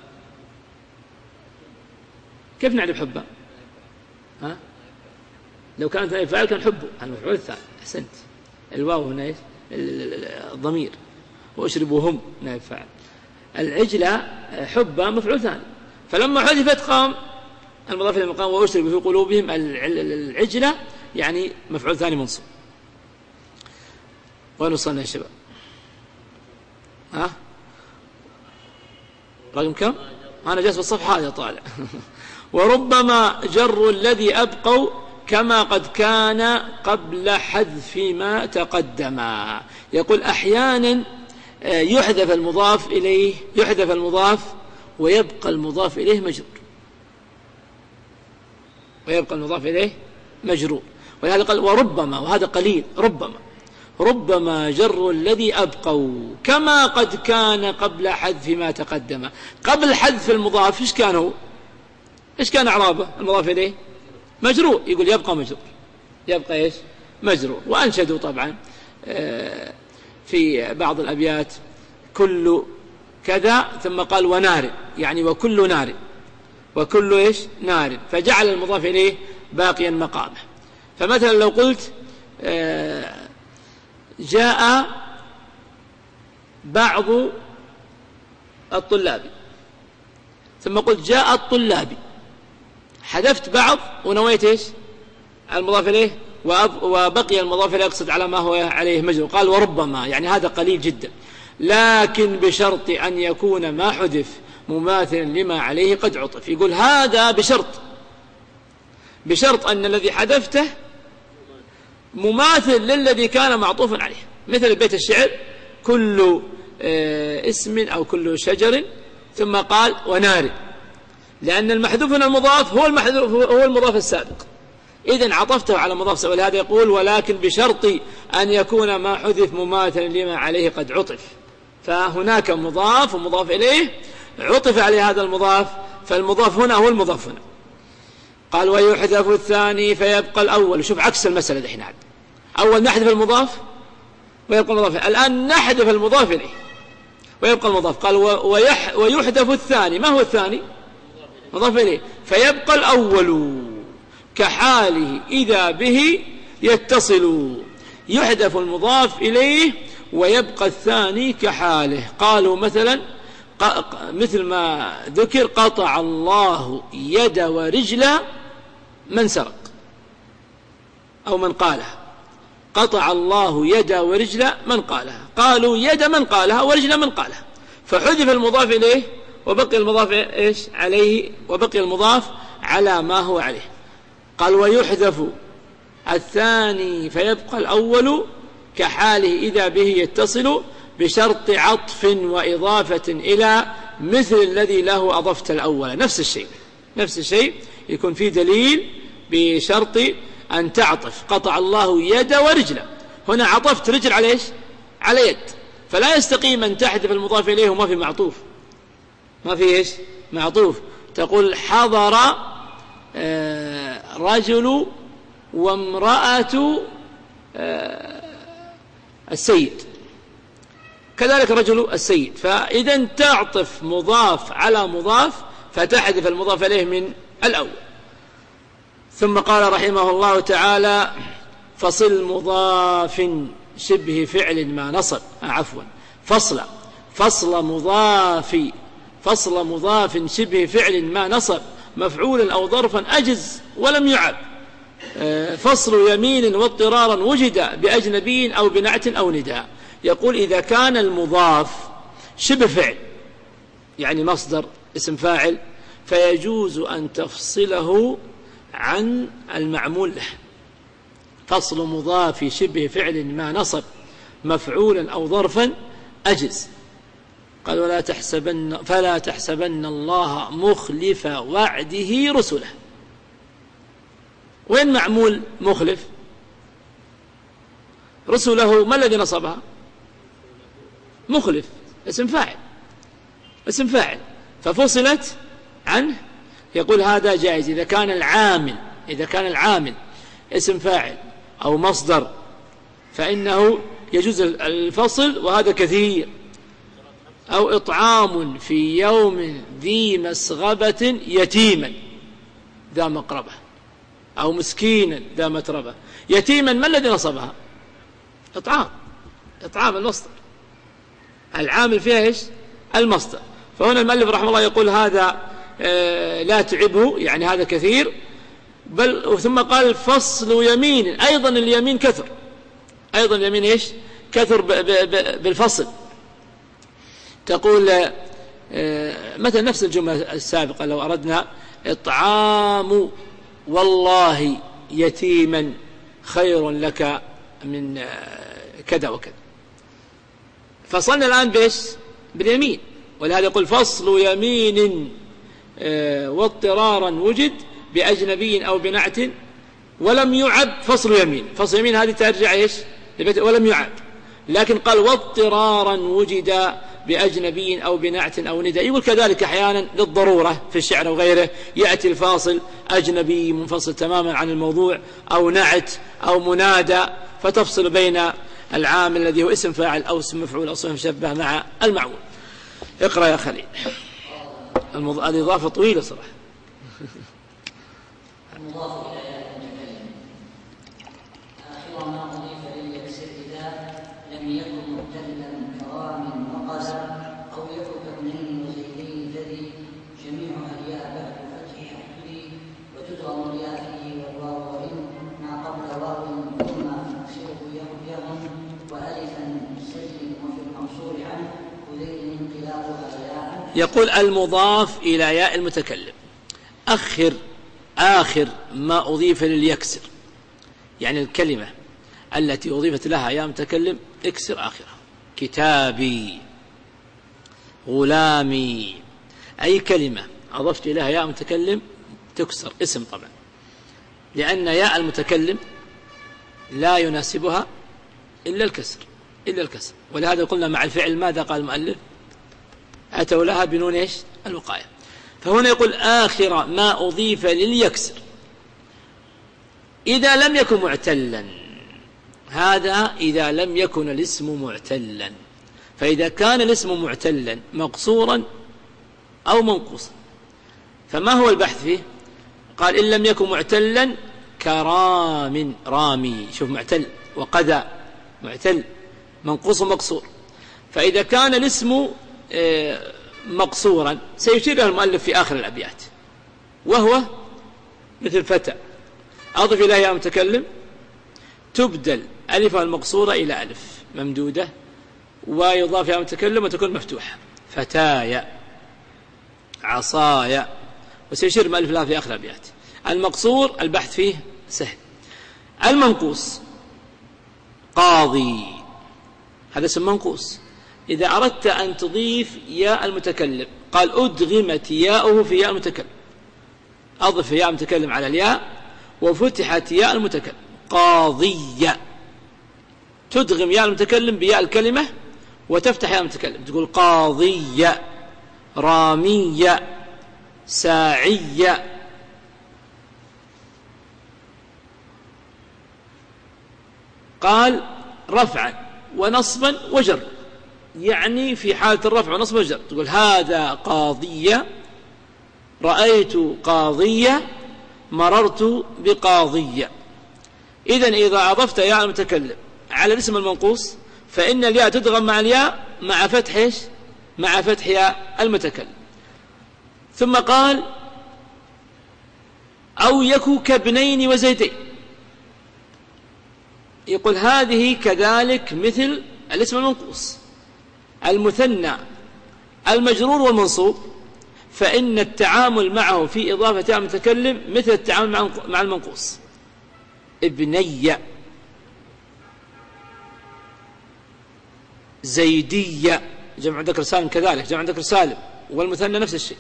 B: كيف نعرف حبا؟ ها؟ لو كانت فاعل كان حبه المفعول الثاني. أحسنت، الواو هنا ايش؟ الضمير. وأشربوا هم نائب فاعل. العجلة حبا مفعول ثاني، فلما حذفت قام المضاف إلى المقام وأشربوا في قلوبهم العجلة، يعني مفعول ثاني منصوب. وين وصلنا يا شباب؟ ها؟ رقم كم؟ أنا جالس بالصفحة هذه طالع. وربما جر الذي أبقوا كما قد كان قبل حذف ما تقدم. يقول أحيانا يحذف المضاف إليه، يحذف المضاف ويبقى المضاف إليه مجرور، ويبقى المضاف إليه مجرور. ولهذا قال وربما، وهذا قليل، ربما جر الذي أبقوا كما قد كان قبل حذف ما تقدم. قبل حذف المضاف إيش كان هو؟ إيش كان إعرابه المضاف إليه؟ مجرور. يقول يبقى مجرور، يبقى إيش؟ مجرور. وأنشدوا طبعا في بعض الأبيات كل كذا ثم قال ونار، يعني وكل نار، وكل إيش؟ نار، فجعل المضاف إليه باقيا مقامه. فمثلا لو قلت جاء بعض الطلاب ثم قلت جاء الطلاب، حذفت بعض ونويت إيش؟ المضاف إليه، وبقي المضاف إليه يقصد على ما هو عليه مجرور. قال وربما، يعني هذا قليل جدا، لكن بشرط أن يكون ما حذف مماثلا لما عليه قد عطف. يقول هذا بشرط أن الذي حذفته مماثل للذي كان معطوفا عليه. مثل بيت الشعر كل اسم أو كل شجر ثم قال ونار، لأن المحذوف من المضاف هو المضاف السابق، إذن عطفته على مضاف، ولهذا يقول ولكن بشرط أن يكون ما حذف مماثلا لما عليه قد عطف. فهناك مضاف ومضاف إليه عطف عليه هذا المضاف، فالمضاف هنا هو المضاف هنا. قال ويحذف الثاني فيبقى الأول. شوف عكس المسألة دحين، أول نحذف المضاف ويبقى المضاف، الآن نحذف المضاف إليه ويبقى المضاف. قال ويحذف الثاني. ما هو الثاني؟ مضاف إليه. فيبقى الأول كحاله إذا به يتصل. يحذف المضاف إليه ويبقى الثاني كحاله. قالوا مثلا مثل ما ذكر قطع الله يد ورجل من سرق أو من قالها. قطع الله يد ورجل من قالها. قالوا يد من قالها ورجل من قالها، فحذف المضاف إليه وبقي المضاف إيش عليه، وبقي المضاف على ما هو عليه. قال ويحذف الثاني فيبقى الأول كحاله إذا به يتصل بشرط عطف وإضافة إلى مثل الذي له أضفت الأول. نفس الشيء يكون فيه دليل بشرط أن تعطف. قطع الله يد ورجل، هنا عطفت رجل على إيش؟ على يد، فلا يستقيم أن تحذف المضاف إليه وما في معطوف، ما في إيش؟ معطوف. تقول حضر رجل وامرأة السيد، كذلك رجل السيد. فإذا تعطف مضاف على مضاف فتحذف المضاف إليه من الأول. ثم قال رحمه الله تعالى فصل مضاف شبه فعل ما نصب فصل مضاف شبه فعل ما نصب مفعولا أو ظرفا أجز ولم يعب. فصل يمين واضطرارا وجد بأجنبي أو بنعت أو نداء. يقول إذا كان المضاف شبه فعل يعني مصدر اسم فاعل فيجوز أن تفصله عن المعمول له. فصل مضاف شبه فعل ما نصب مفعولا أو ظرفا أجز. قال فلا تحسبن الله مخلف وعده رسله. وين معمول مخلف؟ رسله. ما الذي نصبها؟ مخلف اسم فاعل ففصلت عنه. يقول هذا جائز إذا كان العامل اسم فاعل أو مصدر فإنه يجوز الفصل، وهذا كثير. أو إطعام في يوم ذي مسغبة يتيما ذا مقربة، أو مسكينا ذا متربة. يتيما ما الذي نصبها؟ إطعام المصدر، العامل فيها إيش؟ المصدر. فهنا المؤلف رحمه الله يقول هذا لا تعبه، يعني هذا كثير. بل ثم قال فصل يمين، أيضا اليمين كثر، أيضا اليمين إيش؟ كثر بالفصل. تقول مثلا نفس الجملة السابقة لو أردنا إطعام والله يتيما خير لك من كذا وكذا، فصلنا الآن بإيش؟ باليمين. ولهذا يقول فصل يمين واضطرارا وجد بأجنبي أو بنعت ولم يعب. فصل يمين هذه ترجع إيش؟ ولم يعب. لكن قال واضطرارا وجد بأجنبي أو بنعت أو نداء. يقول كذلك أحيانا للضرورة في الشعر وغيره يأتي الفاصل أجنبي منفصل تماما عن الموضوع، أو نعت أو منادى، فتفصل بين العامل الذي هو اسم فاعل أو اسم مفعول أو صفة مشبه مع المعمول. اقرأ يا خليل. الإضافة طويلة صراحة.
A: المضاف إلى ياء المتكلم آخر ما أضيف لليكسر إذا لم يكن مبتدلا كرام وقزا أو يكن كابنين وزيدين الذي جميعها الياء بعد فتح حفلي وتدغم الياء فيه والواو وإن ما قبل واو ثم نكسره يهم وألفا سجل وفي المقصور عنه وذيل انقلابها ياء.
B: يقول المضاف إلى ياء المتكلم آخر ما أضيف لليكسر، يعني الكلمة التي أضيفت لها ياء متكلم اكسر آخرها. كتابي، غلامي، أي كلمة أضفت إليها ياء متكلم تكسر اسم طبعا. لأن ياء المتكلم لا يناسبها إلا الكسر. ولهذا قلنا مع الفعل ماذا قال المؤلف؟ أتوا لها بنون إيش؟ الوقاية. فهنا يقول آخر ما أضيف لليكسر إذا لم يكن معتلا. هذا إذا لم يكن الاسم معتلا. فإذا كان الاسم معتلا مقصورا أو منقوصا فما هو البحث فيه؟ قال إن لم يكن معتلا كرام رامي. شوف معتل وقذا معتل منقوص ومقصور. فإذا كان الاسم مقصورا سيشير له المؤلف في آخر الأبيات وهو مثل فتى أضف إليها يا متكلم تبدل ألفها المقصورة إلى ألف ممدودة ويضاف يا متكلم وتكون مفتوحة فتايا عصايا وسيشير المؤلف لها في آخر الأبيات. المقصور البحث فيه سهل. المنقوص قاضي هذا اسم منقوص. إذا أردت أن تضيف ياء المتكلم قال أدغمت ياؤه في ياء المتكلم أضف ياء المتكلم على الياء وفتحت ياء المتكلم قاضية تدغم ياء المتكلم بياء الكلمة وتفتح ياء المتكلم تقول قاضية رامية ساعية. قال رفعا ونصبا وجر يعني في حالة الرفع ونصب والجر تقول هذا قاضية رأيت قاضية مررت بقاضية. إذن إذا أضفت ياء المتكلم على الاسم المنقوص فإن الياء تدغم مع الياء مع فتح مع فتح ياء المتكلم. ثم قال أو يكو كابنين وزيدين. يقول هذه كذلك مثل الاسم المنقوص المثنى المجرور والمنصوب فإن التعامل معه في إضافة ياء المتكلم مثل التعامل مع المنقوص. ابنية زيدية جمع ذكر سالم كذلك جمع ذكر سالم والمثنى نفس الشيء.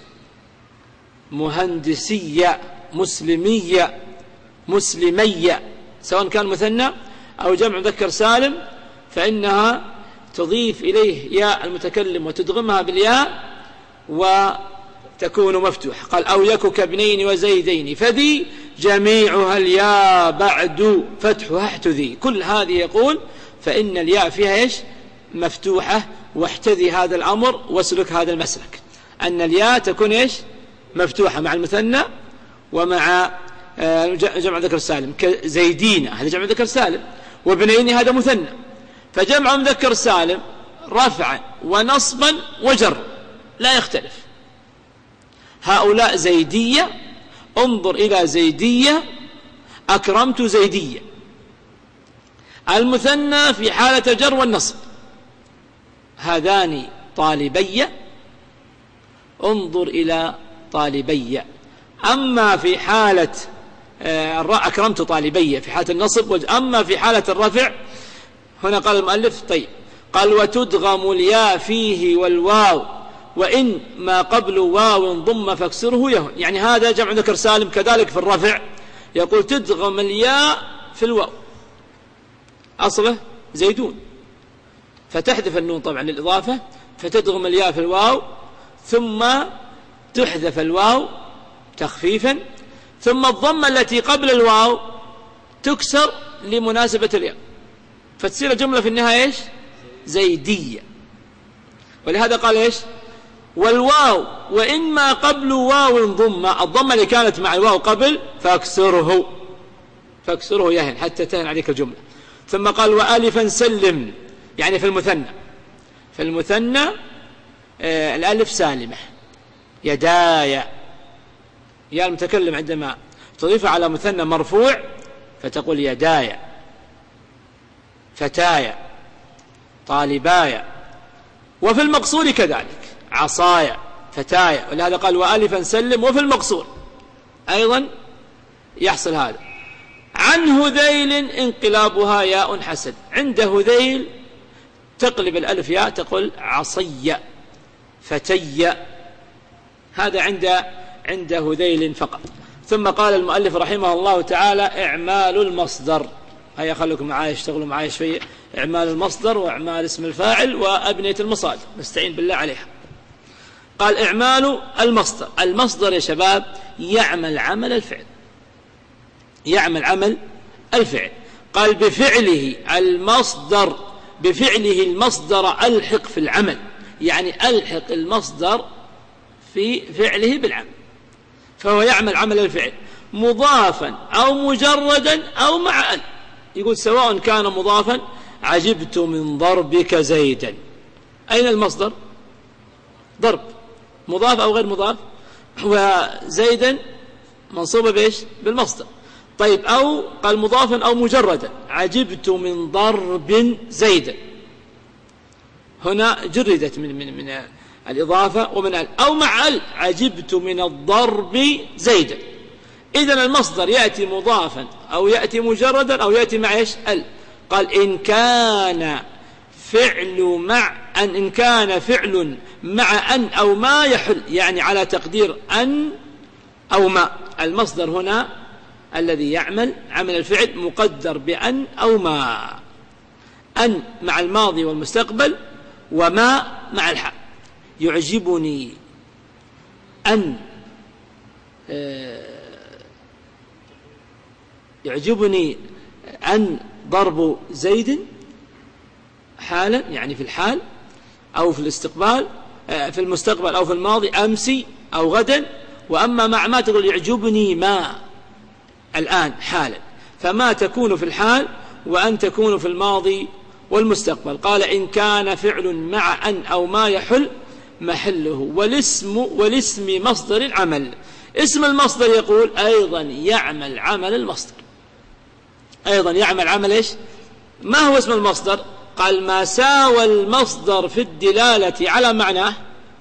B: مهندسية مسلمية مسلمية سواء كان مثنى أو جمع ذكر سالم فإنها تضيف إليه ياء المتكلم وتدغمها بالياء وتكون مفتوحة. قال أو يكو كابنين وزيدين فذي جميعها الياء بعد فتحها احتذي. كل هذه يقول فإن الياء فيها إيش؟ مفتوحة واحتذي هذا الأمر واسلك هذا المسلك أن الياء تكون إيش؟ مفتوحة مع المثنى ومع جمع ذكر سالم كزيدين هذا جمع ذكر سالم وبنين هذا مثنى. فجمع مذكر سالم رفعا ونصبا وجر لا يختلف. هؤلاء زيدية انظر إلى زيدية أكرمت زيدية. المثنى في حالة الجر والنصب هذان طالبية انظر إلى طالبية. أما في حالة أكرمت طالبية في حالة النصب. أما في حالة الرفع هنا قال المؤلف طيب قال وتدغم الياء فيه والواو وإن ما قبل واو ضم فاكسره يهون. يعني هذا جمع ذكر سالم كذلك في الرفع يقول تدغم الياء في الواو أصله زيدون فتحذف النون طبعا للإضافة فتدغم الياء في الواو ثم تحذف الواو تخفيفا ثم الضمة التي قبل الواو تكسر لمناسبة الياء فتصير الجملة في النهاية إيش؟ زيدية. ولهذا قال إيش؟ والواو وإن ما قبل واو ضمة الضمة اللي كانت مع الواو قبل فاكسره يهن حتى تهن عليك الجملة. ثم قال وألفا سلم يعني في المثنى الألف سالمة يدايا يا المتكلم عندما تضيف على مثنى مرفوع فتقول يدايا فتايا طالبايا. وفي المقصور كذلك عصايا فتايا. ولهذا قال وألفا سلم. وفي المقصور أيضا يحصل هذا. عن هذيل انقلابها ياء حسد. عند هذيل تقلب الألف ياء تقول عصي فتي. هذا عند هذيل فقط. ثم قال المؤلف رحمه الله تعالى: إعمال المصدر. هيا خلوكم معايا، اشتغلوا معايا شوية. إعمال المصدر وإعمال اسم الفاعل وأبنية المصادر، نستعين بالله عليها. قال: إعمال المصدر. المصدر يا شباب يعمل عمل الفعل، يعمل عمل الفعل. قال: بفعله المصدر، بفعله المصدر ألحق في العمل، يعني ألحق المصدر في فعله بالعمل، فهو يعمل عمل الفعل مضافا أو مجردا أو مع أن. يقول: سواء كان مضافا، عجبت من ضربك زيدا. أين المصدر؟ ضرب، مضاف أو غير مضاف، وزيدا منصوبة بإيش؟ بالمصدر. طيب، أو قال مضافا أو مجردا، عجبت من ضرب زيدا، هنا جردت من الإضافة ومن أو مع عجبت من الضرب زيدا. إذن المصدر يأتي مضافا أو يأتي مجردا أو يأتي مع إيش؟ قال: إن كان فعل مع أن أو ما يحل، يعني على تقدير أن أو ما. المصدر هنا الذي يعمل عمل الفعل مقدر بأن أو ما. أن مع الماضي والمستقبل، وما مع الحال. يعجبني أن ضرب زيد حالا، يعني في الحال أو في الاستقبال، في المستقبل أو في الماضي، أمسي أو غدا. وأما مع ما تقول يعجبني ما الآن حالا، فما تكون في الحال وأن تكون في الماضي والمستقبل. قال: إن كان فعل مع أن أو ما يحل محله. والاسم مصدر العمل. اسم المصدر يقول أيضا يعمل عمل المصدر، أيضا يعمل عمل إيش؟ ما هو اسم المصدر؟ قال: ما ساوى المصدر في الدلالة على معناه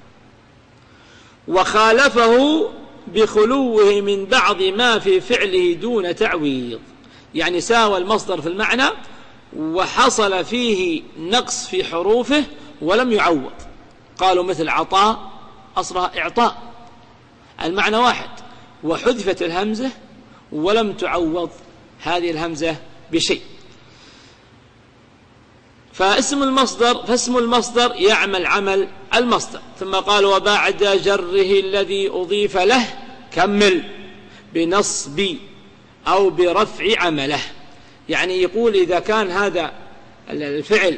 B: وخالفه بخلوه من بعض ما في فعله دون تعويض. يعني ساوى المصدر في المعنى وحصل فيه نقص في حروفه ولم يعوض. قالوا مثل عطاء أصلها إعطاء، المعنى واحد، وحذفت الهمزة ولم تعوض هذه الهمزة بشيء. فاسم المصدر يعمل عمل المصدر. ثم قال: وبعد جره الذي أضيف له كمل بنصب أو برفع عمله. يعني يقول إذا كان هذا الفعل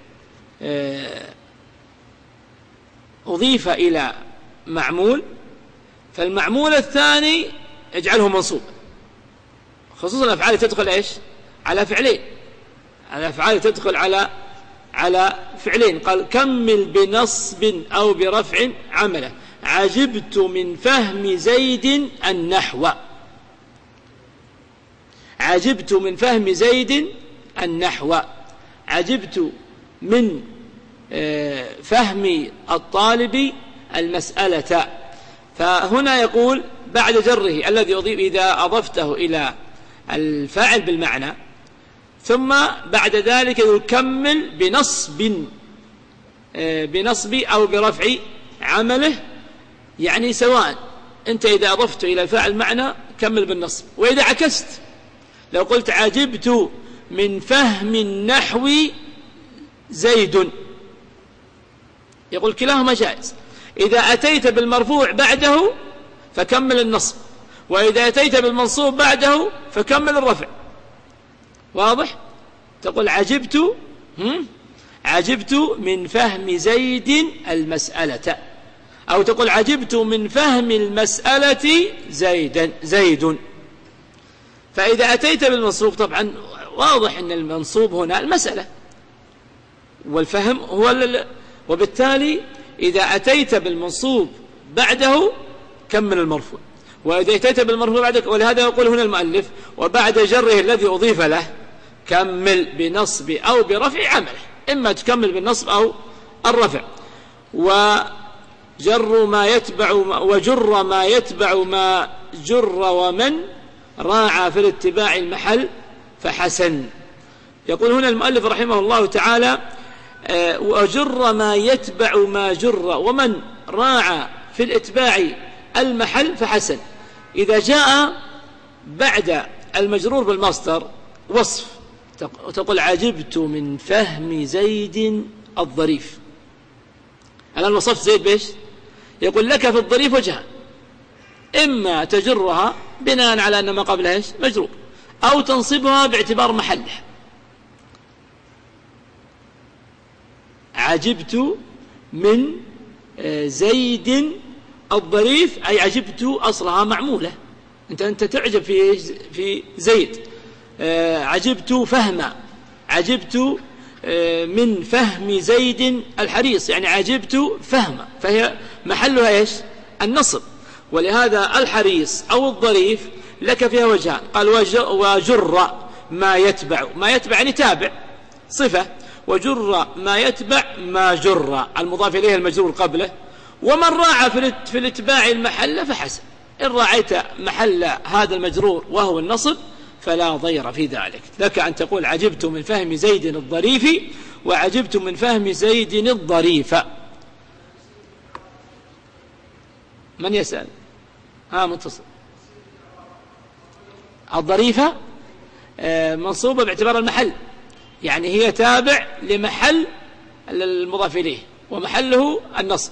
B: أضيف إلى معمول، فالمعمول الثاني اجعله منصوب، خصوصا الأفعال تدخل إيش؟ على فعلين، الأفعال تدخل على فعلين. قال: كمل بنصب أو برفع عمله. عجبت من فهم زيد النحو، عجبت من فهم زيد النحو، عجبت من فهم الطالب المسألة. فهنا يقول بعد جره الذي يضيف، إذا أضفته إلى الفاعل بالمعنى، ثم بعد ذلك يكمل بنصب أو برفع عمله. يعني سواء أنت إذا أضفت إلى الفاعل معنى كمل بالنصب، وإذا عكست لو قلت عجبت من فهم النحو زيد، يقول كلاهما جائز. إذا أتيت بالمرفوع بعده فكمل النصب، وإذا أتيت بالمنصوب بعده فكمل الرفع. واضح؟ تقول عجبت من فهم زيد المسألة، أو تقول عجبت من فهم المسألة زيد. فإذا أتيت بالمنصوب طبعا واضح أن المنصوب هنا المسألة والفهم هو وبالتالي إذا أتيت بالمنصوب بعده كمل المرفوع، وإذا أتيت بالمرفوع بعدك. ولهذا يقول هنا المؤلف: وبعد جره الذي أضيف له كمل بنصب أو برفع عمله. إما تكمل بالنصب أو الرفع. وجر ما يتبع ما جر ومن راعى في الاتباع المحل فحسن. يقول هنا المؤلف رحمه الله تعالى: وجر ما يتبع ما جر ومن راعى في الاتباع المحل فحسن. إذا جاء بعد المجرور بالمصدر وصف تقول عجبت من فهم زيد الظريف. الآن وصفت زيد بإيش؟ يقول لك في الظريف وجهان، إما تجرها بناء على أن ما قبلها إيش؟ مجرور، أو تنصبها باعتبار محله. عجبت من زيد الظريف أي عجبت أصلها معمولة، أنت تعجب في زيد. عجبت فهما، عجبت من فهم زيد الحريص، يعني عجبت فهما، فهي محلها إيش؟ النصب. ولهذا الحريص أو الظريف لك فيها وجهان. قال وجر ما يتبع، ما يتبع يعني تابع صفة، وجر ما يتبع ما جر المضاف إليه المجرور قبله. ومن راعى في الاتباع المحل فحسن، إن راعيت محل هذا المجرور وهو النصب فلا ضير في ذلك. لك أن تقول عجبت من فهم زيد الظريف وعجبت من فهم زيد الظريف. من يسأل؟ متصل. الظريفة منصوبة باعتبار المحل، يعني هي تابع لمحل المضاف إليه ومحله النصب.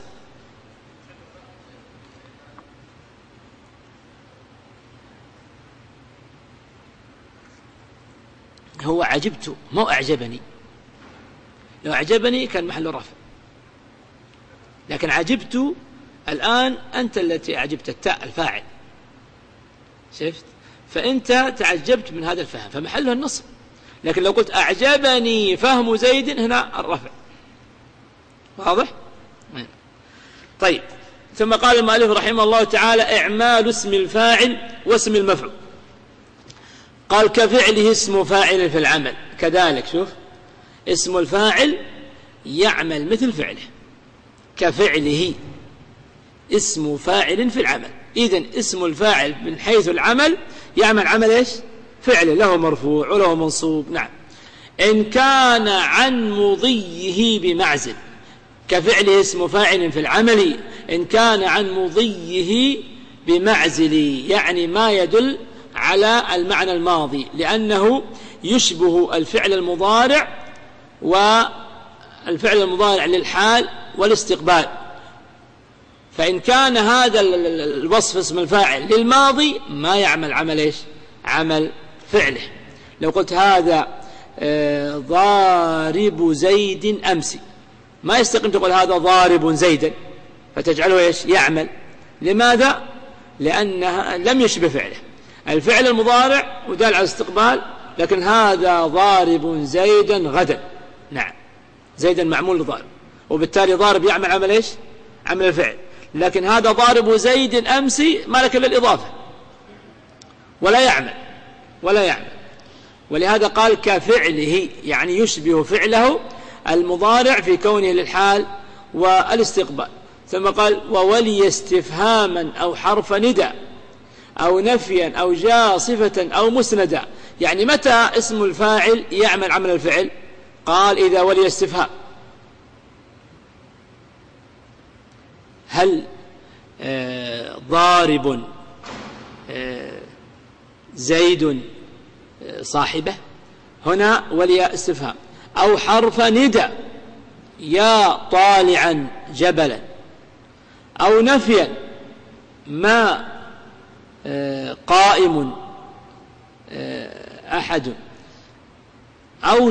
B: هو عجبت ما أعجبني، لو أعجبني كان محل رفع، لكن عجبت الآن أنت التي أعجبت، التاء الفاعل، شفت؟ فأنت تعجبت من هذا الفهم فمحله النصب. لكن لو قلت أعجبني فهم زيد هنا الرفع. واضح؟ طيب، ثم قال المؤلف رحمه الله تعالى إعمال اسم الفاعل واسم المفعول. قال كفعله اسم فاعل في العمل، كذلك شوف اسم الفاعل يعمل مثل فعله، كفعله اسم فاعل في العمل. إذن اسم الفاعل من حيث العمل يعمل عمل إيش؟ فعله، له مرفوع وله منصوب. نعم. إن كان عن مضيه بمعزل، كفعله اسم فاعل في العمل إن كان عن مضيه بمعزل، يعني ما يدل على المعنى الماضي، لأنه يشبه الفعل المضارع، والفعل المضارع للحال والاستقبال. فإن كان هذا الوصف اسم الفاعل للماضي ما يعمل عمل إيش؟ عمل فعله. لو قلت هذا ضارب زيد أمس، ما يستقيم تقول هذا ضارب زيدا فتجعله إيش؟ يعمل. لماذا؟ لأنها لم يشبه فعله، الفعل المضارع ودال على الاستقبال، لكن هذا ضارب زيدا غدا. نعم، زيدا معمول لضارب، وبالتالي ضارب يعمل عمل إيش؟ عمل الفعل. لكن هذا ضارب زيد أمس ما لك إلا الإضافة، ولا يعمل. ولهذا قال كفعله، يعني يشبه فعله المضارع في كونه للحال والاستقبال. ثم قال وولي استفهاما أو حرف ندى أو نفيا أو جاء صفة أو مسندا. يعني متى اسم الفاعل يعمل عمل الفعل؟ قال إذا ولي استفهام. هل ضارب زيد صاحبه؟ هنا ولي استفهام. أو حرف ندى يا طالعا جبلا. أو نفيا ما قائم أحد. أو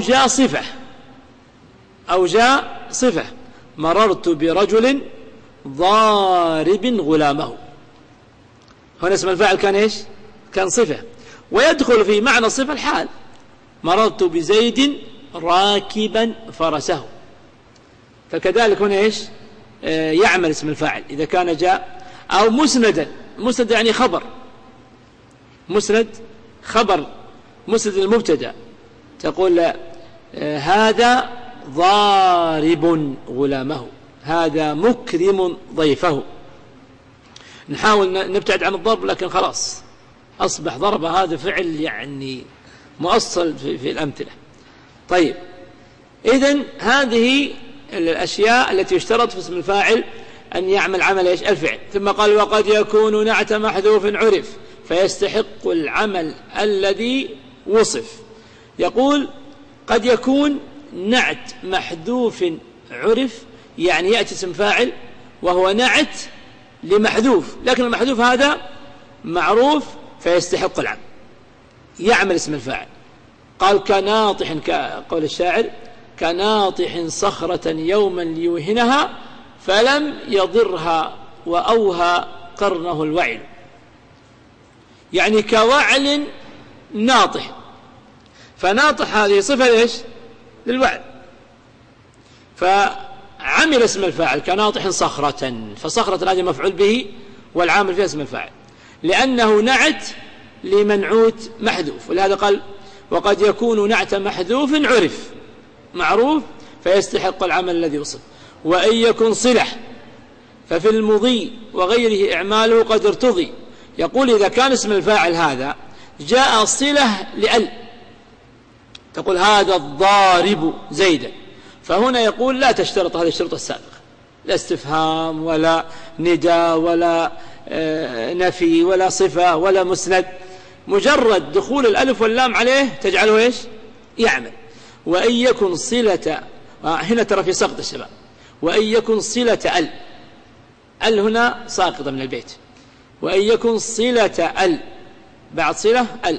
B: جاء صفة مررت برجل ضارب غلامه. هنا اسم الفاعل كان إيش؟ كان صفة، ويدخل في معنى الصفة الحال، مررت بزيد راكبا فرسه. فكذلك هنا إيش؟ يعمل اسم الفاعل إذا كان جاء. أو مسندا، مسند يعني خبر، مسند خبر، مسند المبتدا، تقول هذا ضارب غلامه، هذا مكرم ضيفه. نحاول نبتعد عن الضرب، لكن خلاص أصبح ضرب هذا فعل يعني مؤصل في الأمثلة. طيب، إذن هذه الأشياء التي يشترط في اسم الفاعل أن يعمل عمل إيش؟ الفعل. ثم قال وقد يكون نعت محذوف عرف فيستحق العمل الذي وصف. يقول قد يكون نعت محذوف عرف، يعني يأتي اسم فاعل وهو نعت لمحذوف، لكن المحذوف هذا معروف فيستحق العمل، يعمل اسم الفاعل. قال كناطح، كقول الشاعر: كناطح صخرة يوما ليوهنها فلم يضرها وأوهى قرنه الوعل. يعني كوعل ناطح، فناطح هذه صفة ليش؟ للوعل، فعمل اسم الفاعل كناطح صخرة، فصخرة هذه مفعول به والعامل فيها اسم الفاعل، لأنه نعت لمنعوت محذوف. ولهذا قال وقد يكون نعت محذوف عرف معروف فيستحق العمل الذي وصف. وإن يكن صلة ففي المضي وغيره إعماله قد ارتضي. يقول إذا كان اسم الفاعل هذا جاء صلة لأل، تقول هذا الضارب زيدا، فهنا يقول لا تشترط هذه الشرط السابقة، لا استفهام ولا نداء ولا نفي ولا صفة ولا مسند، مجرد دخول الألف واللام عليه تجعله إيش؟ يعمل. وإن يكن صلة، هنا ترى في سقط الشباب، وإن يكن صلة ال هنا ساقطة من البيت، وإن يكن صلة ال بعد صلة ال،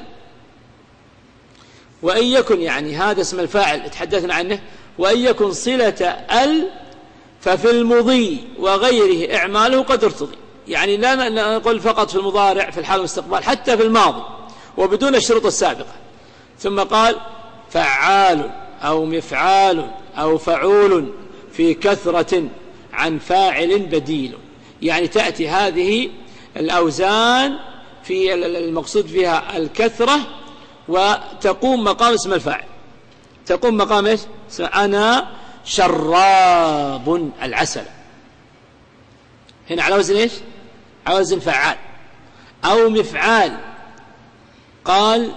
B: وإن يكن يعني هذا اسم الفاعل تحدثنا عنه، وإن يكن صلة ال ففي المضي وغيره إعماله قد ارتضي. يعني لا نقول فقط في المضارع في الحال والمستقبل، حتى في الماضي وبدون الشروط السابقة. ثم قال فعال أو مفعال أو فعول في كثرة عن فاعل بديل، يعني تأتي هذه الأوزان في المقصود فيها الكثرة وتقوم مقام اسم الفاعل، تقوم مقام إيش؟ أنا شراب العسل، هنا على وزن إيش؟ على وزن فعال. أو مفعال، قال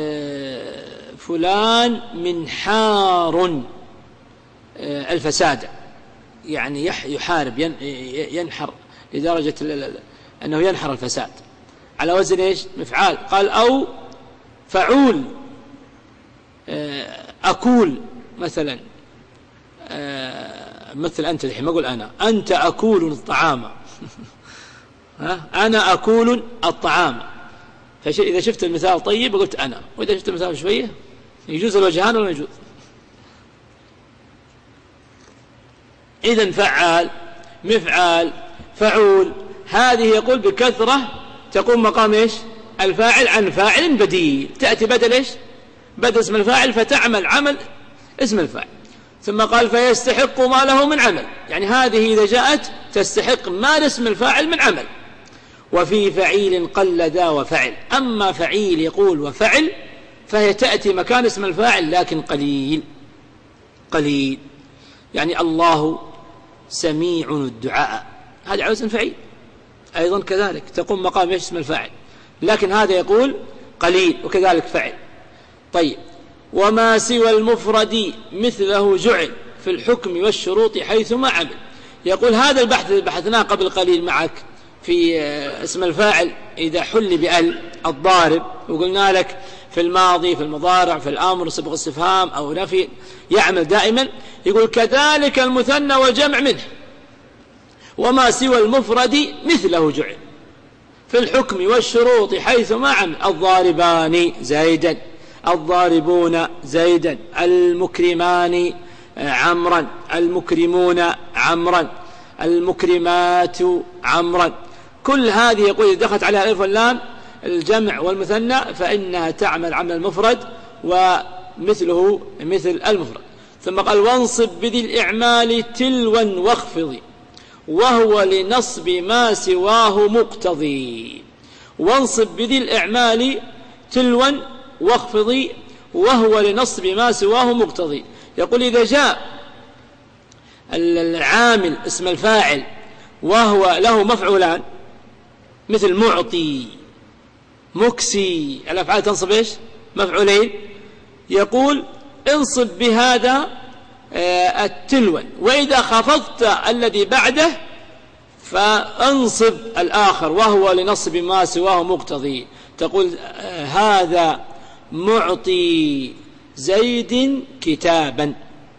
B: فلان منحار الفساد، يعني يحارب ينحر لدرجة أنه ينحر الفساد، على وزن إيش؟ مفعال. قال أو فعول، أكول مثلا، مثل أنت الحين ما أقول أنت أكول الطعام أنا أكول الطعام، فإذا شفت المثال طيب قلت أنا، وإذا شفت المثال شوية يجوز الوجهان ولا يجوز. إذن فعال مفعال فعول هذه يقول بكثرة تقوم مقام إيش؟ الفاعل عن فاعل بديل، تأتي بدل إيش؟ بدل اسم الفاعل فتعمل عمل اسم الفاعل. ثم قال فيستحق ما له من عمل، يعني هذه إذا جاءت تستحق ما لاسم الفاعل من عمل. وفي فعيل قل ذا وفعل، أما فعيل يقول وفعل فهي تأتي مكان اسم الفاعل لكن قليل قليل، يعني الله سميع الدعاء، هذا على وزن فعيل أيضا كذلك تقوم مقام اسم الفاعل، لكن هذا يقول قليل وكذلك فعل. طيب وما سوى المفرد مثله جعل في الحكم والشروط حيثما عمل. يقول هذا البحث اللي بحثناه قبل قليل معك في اسم الفاعل إذا حل بأل الضارب، وقلنا لك في الماضي في المضارع في الأمر صيغة استفهام أو نفي يعمل دائما. يقول كذلك المثنى والجمع منه، وما سوى المفرد مثله جعل في الحكم والشروط حيثما عمل. الضاربان زيدا، الضاربون زيدا، المكرمان عمرا، المكرمون عمرا، المكرمات عمرا، كل هذه يقول إذا دخلت عليها الألف واللام الجمع والمثنى فإنها تعمل عمل المفرد ومثله مثل المفرد. ثم قال وانصب بذي الإعمال تلوا واخفض وهو لنصب ما سواه مقتضي. وانصب بذي الإعمال تلوا واخفض وهو لنصب ما سواه مقتضي. يقول إذا جاء العامل اسم الفاعل وهو له مفعولان مثل معطي مكسي، الأفعال تنصب إيش؟ مفعولين. يقول انصب بهذا التلوا، وإذا خفضت الذي بعده فانصب الآخر وهو لنصب ما سواه مقتضي. تقول هذا معطي زيد كتابا،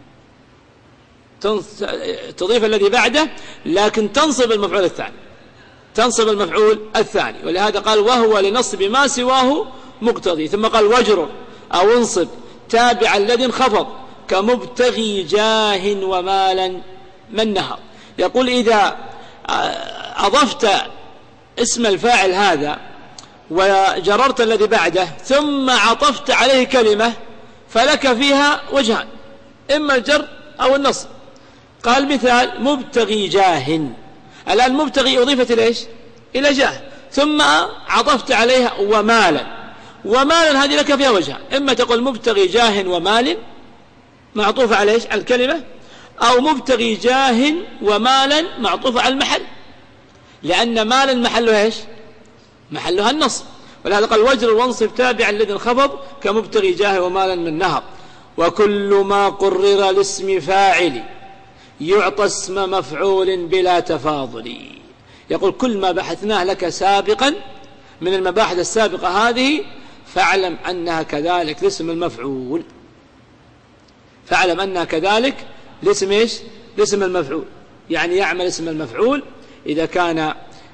B: تضيف الذي بعده لكن تنصب المفعول الثاني، تنصب المفعول الثاني. ولهذا قال وهو لنصب ما سواه مقتضي. ثم قال واجرر أو انصب تابع الذي انخفض كمبتغي جاه ومالا من نهر. يقول إذا أضفت اسم الفاعل هذا وجررت الذي بعده ثم عطفت عليه كلمة فلك فيها وجهان، إما الجر أو النصب. قال مثال مبتغي جاه، الآن مبتغي أضيفت إليش؟ إلى جاه، ثم عطفت عليها ومالا. ومالا هذه لك فيها وجهان، إما تقول مبتغي جاه ومال معطوف على إيش؟ على الكلمة، أو مبتغي جاه ومالا معطوف على المحل، لأن مالا محلها إيش؟ محلها النصب. ولهذا قال واجرر وانصب تابع الذي انخفض كمبتغي جاه ومالا من نهر. وكل ما قرر لاسم فاعل يعطى اسم مفعول بلا تفاضل. يقول كل ما بحثناه لك سابقا من المباحث السابقة هذه فاعلم أنها كذلك لاسم المفعول، فاعلم أنها كذلك لاسم إيش؟ لاسم المفعول. يعني يعمل اسم المفعول إذا كان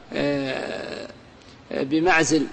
B: بمعزل،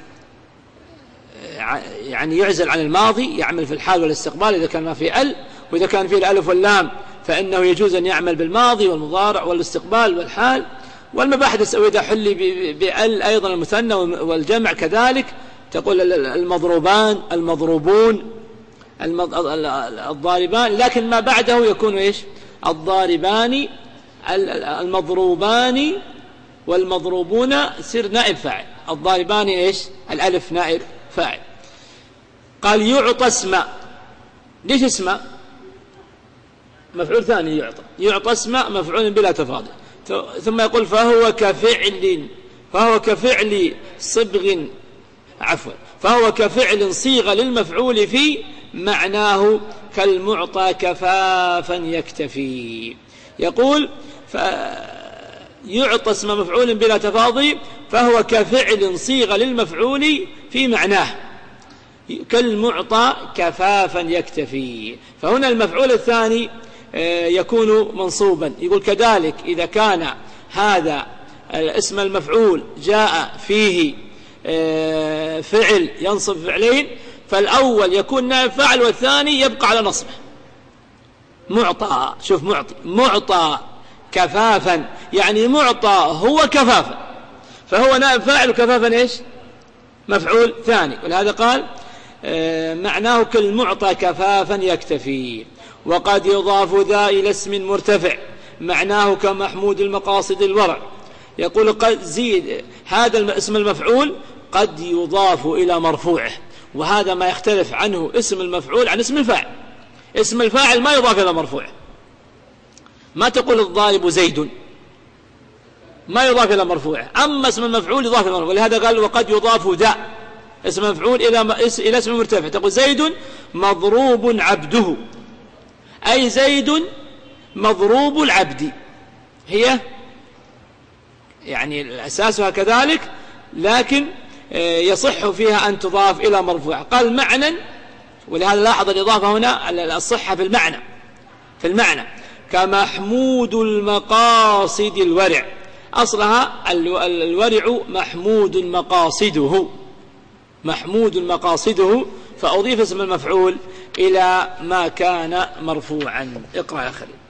B: يعني يعزل عن الماضي، يعمل في الحال والاستقبال إذا كان ما في ال، وإذا كان فيه الألف واللام فإنه يجوز أن يعمل بالماضي والمضارع والاستقبال والحال والمباحث. وإذا حل بال أيضا المثنى والجمع كذلك، تقول المضروبان المضروبون الضاربان، لكن ما بعده يكون إيش؟ الضاربان المضروبان والمضروبون سر نائب فاعل، الضاربان إيش؟ الألف نائب فاعل. قال يعطى اسم، ليش اسم؟ مفعول ثاني يعطى اسم مفعول بلا تفاضل. ثم يقول فهو كفعل صبغ، عفوا، فهو كفعل صيغ للمفعول في معناه كالمعطى كفافا يكتفي. يقول يعطى اسم مفعول بلا تفاضل فهو كفعل صيغ للمفعول في معناه كالمعطى كفافا يكتفي. فهنا المفعول الثاني يكون منصوبا. يقول كذلك إذا كان هذا اسم المفعول جاء فيه فعل ينصب فعلين، فالأول يكون نائب فاعل والثاني يبقى على نصبه. معطى، شوف معطى كفافا، يعني معطى هو كفافا، فهو نائب فاعل وكفافا إيش؟ مفعول ثاني. ولهذا قال معناه كالمعطى كفافا يكتفي. وقد يضاف ذا إلى اسم مرتفع معناه كمحمود المقاصد الورع. يقول قد زيد هذا الاسم المفعول قد يضاف إلى مرفوعه، وهذا ما يختلف عنه اسم المفعول عن اسم الفاعل. اسم الفاعل ما يضاف إلى مرفوعه، ما تقول الضارب زيد، ما يضاف إلى مرفوعه. أما اسم المفعول يضاف إلى مرفوعه. ولهذا قال وقد يضاف ذا اسم المفعول إلى اسم مرتفع. تقول زيد مضروب عبده، أي زيد مضروب العبد، هي يعني أساسها كذلك، لكن يصح فيها أن تضاف إلى مرفوع. قال معنى، ولهذا لاحظ الإضافة هنا الصحة في المعنى كمحمود المقاصد الورع. أصلها الورع محمود مقاصده، فأضيف اسم المفعول إلى ما كان مرفوعا. اقرأ يا خليل.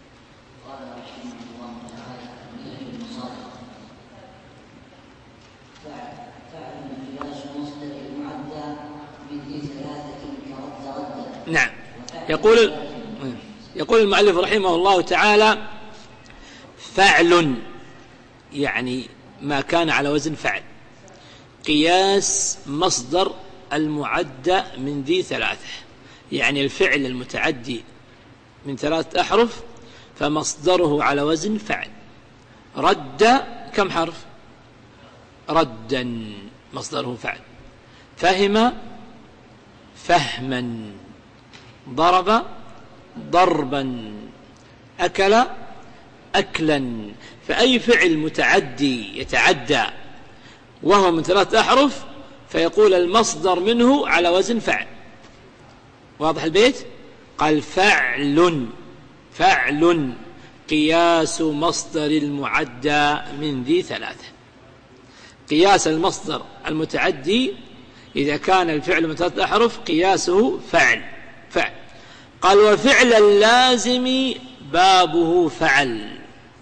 B: نعم. يقول المؤلف رحمه الله تعالى فعل، يعني ما كان على وزن فعل، قياس مصدر المعدى من ذي ثلاثة، يعني الفعل المتعدي من 3 أحرف فمصدره على وزن فعل. رد كم حرف؟ ردا مصدره فعل. فهم فهما، ضرب ضربا، أكل أكلا. فأي فعل متعدي يتعدى وهو من 3 أحرف فيقول المصدر منه على وزن فعل. واضح البيت؟ قال فعل فعل قياس مصدر المعدى من ذي ثلاثة. قياس المصدر المتعدي إذا كان الفعل من ثلاثة أحرف قياسه فعل. قال وفعل اللازم بابه فعل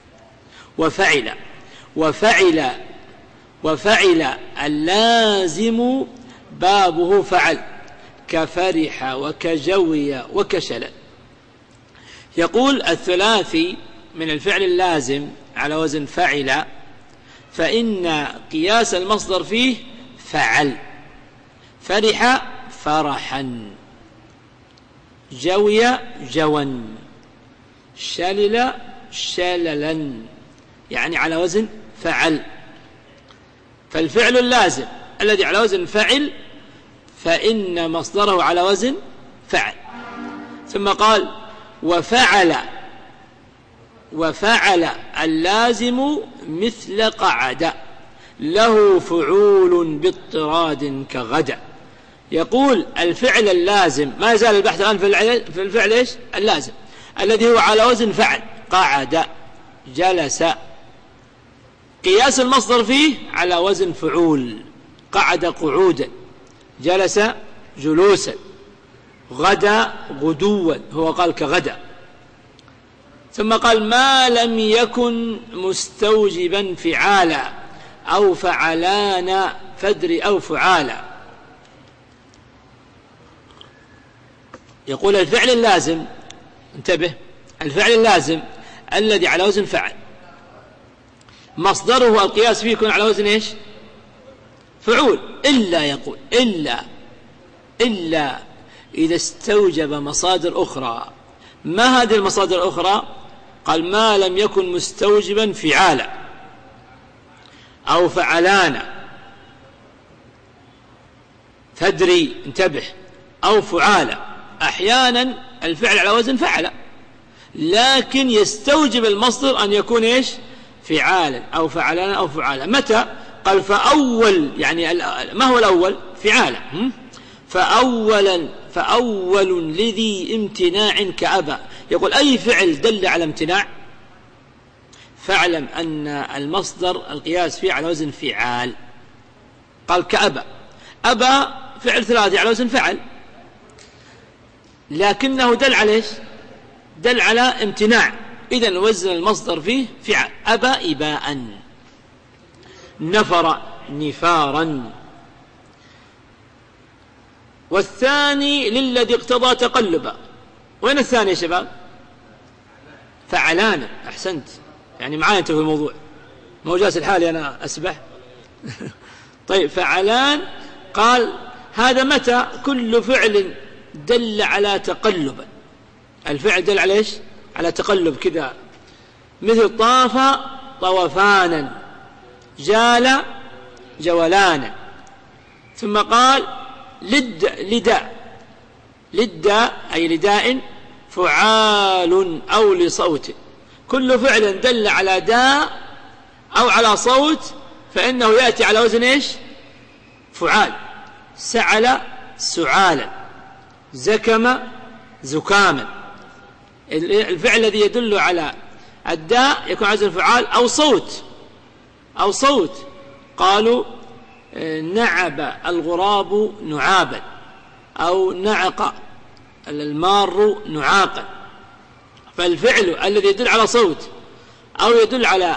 B: وفعل اللازم بابه فعل كفرح وكجوي وكشلل. يقول الثلاثي من الفعل اللازم على وزن فعل فإن قياس المصدر فيه فعل. فرح فرحا، جوي جوا، شلل شللا، يعني على وزن فعل. فالفعل اللازم الذي على وزن فعل فإن مصدره على وزن فعل. ثم قال وفعل اللازم مثل قعد له فعول باضطراد كغدا. يقول الفعل اللازم، ما يزال البحث الآن في الفعل إيش؟ اللازم الذي هو على وزن فعل. قعد، جلس، قياس المصدر فيه على وزن فعول. قعد قعودا، جلس جلوسا، غدا غدوا، هو قال كغدا. ثم قال ما لم يكن مستوجبا فعالا أو فعلان فدر أو فعالا. يقول الفعل اللازم، انتبه، الفعل اللازم الذي على وزن فعل مصدره القياس فيه يكون على وزن ايش؟ فعول. إلا يقول إلا إذا استوجب مصادر أخرى. ما هذه المصادر الأخرى؟ قال ما لم يكن مستوجبا فعالا أو فعلان فدري، انتبه، أو فعالا. أحيانا الفعل على وزن فعل لكن يستوجب المصدر أن يكون إيش؟ فعالا أو فعلان أو فعالا. متى؟ قال فأول، يعني ما هو الأول؟ فعالا. فأول لذي امتناع كأبى. يقول أي فعل دل على امتناع فاعلم أن المصدر القياس فيه على وزن فعال. قال كأبى. أبى فعل ثلاثي على وزن فعل لكنه دل على إيش؟ دل على امتناع. إذن وزن المصدر فيه فعل. أبى إباء، نفر نفارا. والثاني للذي اقتضى تقلبا. وين الثاني يا شباب؟ فعلانا. أحسنت، يعني معايا أنت في الموضوع، مو جالس الحالي أنا أسبح. طيب فعلان. قال هذا متى؟ كل فعل دل على تقلب. الفعل دل على إيش؟ على تقلب كذا، مثل طاف طوفانا، جال جولانا. ثم قال لد أي لداء، فعال أو لصوت. كل فعل دل على داء أو على صوت فإنه يأتي على وزن إيش؟ فعال. سعل سعالا، زكم زكاما. الفعل الذي يدل على الداء يكون على وزن فعال أو صوت. قالوا نعب الغراب نعابا، أو نعق المار نعاقا. فالفعل الذي يدل على صوت أو يدل على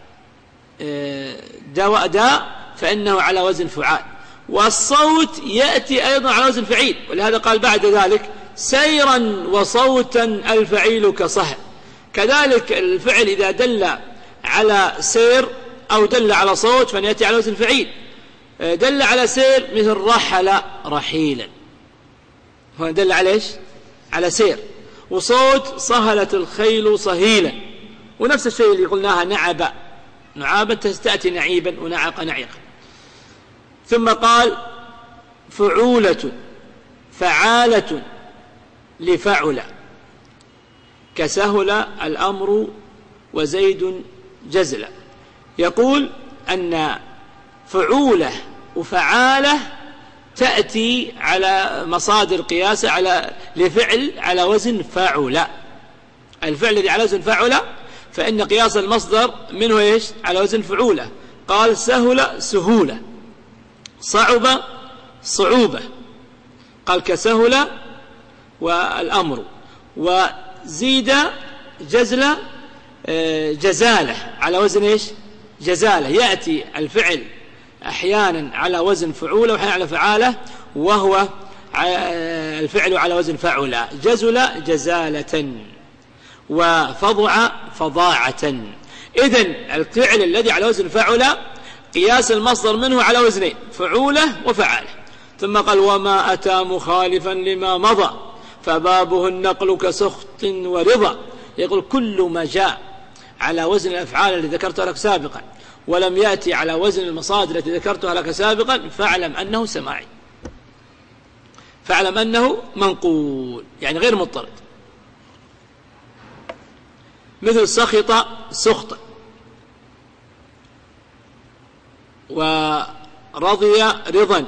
B: داء فإنه على وزن فعال. والصوت يأتي أيضا على وزن فعيل، ولهذا قال بعد ذلك سيرا وصوتا الفعيل كصهر. كذلك الفعل إذا دل على سير أو دل على صوت فيأتي على وزن فعيل. دل على سير مثل رحل رحيلا، هو دل على إيش؟ على سير. وصوت صهلت الخيل صهيلا. ونفس الشيء اللي قلناها نعابا تأتي نعيبا، ونعق نعيقا. ثم قال فعولة فعالة لفعل كسهل الأمر وزيد جزل. يقول أن فعولة وفعالة تأتي على مصادر قياس لفعل على وزن فعل. الفعل الذي على وزن فعل فإن قياس المصدر منه إيش؟ على وزن فعولة. قال سهل سهولة، صعب صعوبة، قال كسهل والأمر. وزيد جزل جزالة على وزن إيش؟ جزالة. يأتي الفعل أحيانا على وزن فعولة وأحيانا على فعالة، وهو الفعل على وزن فعولة. جزل جزالة وفضع فضاعة. إذن الفعل الذي على وزن فعولة قياس المصدر منه على وزنين، فعولة وفعالة. ثم قال وما أتى مخالفا لما مضى فبابه النقل كسخط ورضا. يقول كل ما جاء على وزن الأفعال التي ذكرتها لك سابقا ولم يأتي على وزن المصادر التي ذكرتها لك سابقا فاعلم أنه سماعي، فاعلم أنه منقول، يعني غير مضطرد. مثل سخط سخطا، ورضي رضا،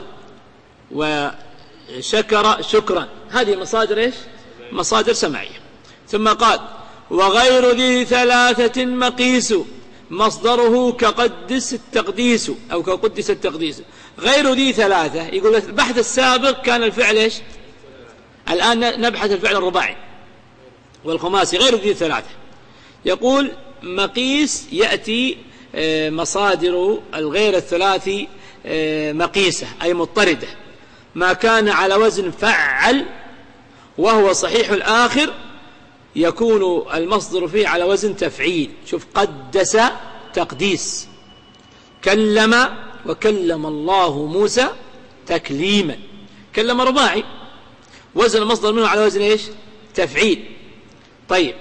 B: وشكر شكرا. هذه مصادر إيش؟ مصادر سماعية. ثم قال وغير ذي ثلاثة مقيس مصدره كقدس التقديس أو كقدس التقديس. غير ذي ثلاثة، يقول البحث السابق كان الفعل إيش؟ الآن نبحث الفعل الرباعي والخماسي. غير ذي ثلاثة يقول مقيس يأتي مصادر الغير الثلاثي مقيسة أي مضطردة. ما كان على وزن فعل وهو صحيح الآخر يكون المصدر فيه على وزن تفعيل. شوف قدس تقديس، كلم وكلم الله موسى تكليما. كلم رباعي وزن المصدر منه على وزن إيش؟ تفعيل. طيب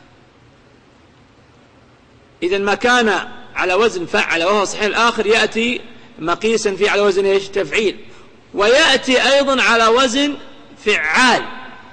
B: إذن ما كان على وزن فعل وهو صحيح الآخر يأتي مقيسا فيه على وزن إيش؟ تفعيل. ويأتي أيضا على وزن فعال.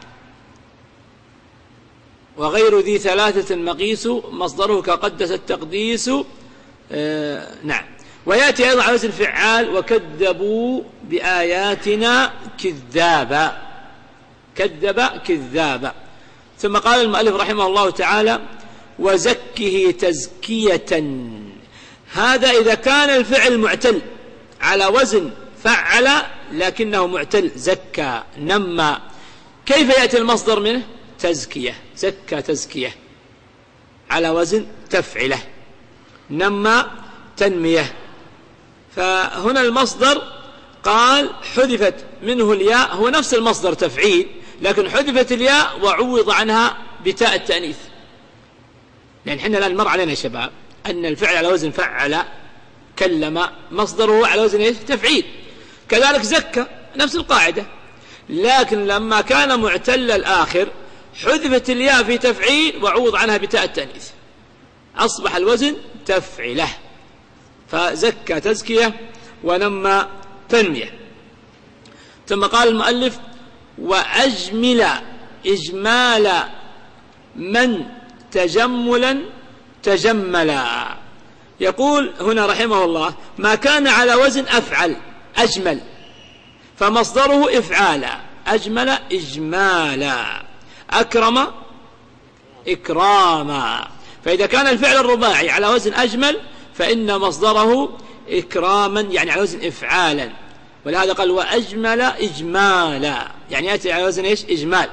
B: وغير ذي ثلاثة مقيس مصدره كقدس التقديس. نعم. ويأتي أيضا على وزن فعال وكذبوا بآياتنا كذابا. كذب كذابا. ثم قال المؤلف رحمه الله تعالى وزكه تزكية. هذا إذا كان الفعل معتل على وزن فعل لكنه معتل، زكى نمى. كيف يأتي المصدر منه؟ تزكية، زكى تزكية على وزن تفعله، نمى تنمية. فهنا المصدر قال حذفت منه الياء، هو نفس المصدر تفعيل لكن حذفت الياء وعوض عنها بتاء التأنيث. يعني حنا الآن مر علينا يا شباب أن الفعل على وزن فعل كلم مصدره على وزن إيش؟ تفعيل. كذلك زكى نفس القاعدة، لكن لما كان معتل الآخر حذفت الياء في تفعيل وعوض عنها بتاء التأنيث أصبح الوزن تفعله. فزكى تزكية ونمى تنمية. ثم قال المؤلف وأجمل إجمال من تجملا تجملا. يقول هنا رحمه الله ما كان على وزن أفعل أجمل فمصدره إفعالا، أجمل إجمالا، أكرم إكراما. فإذا كان الفعل الرباعي على وزن أجمل فإن مصدره إكراما يعني على وزن إفعالا. ولهذا قال وأجمل إجمالا يعني يأتي على وزن إيش؟ إجمال.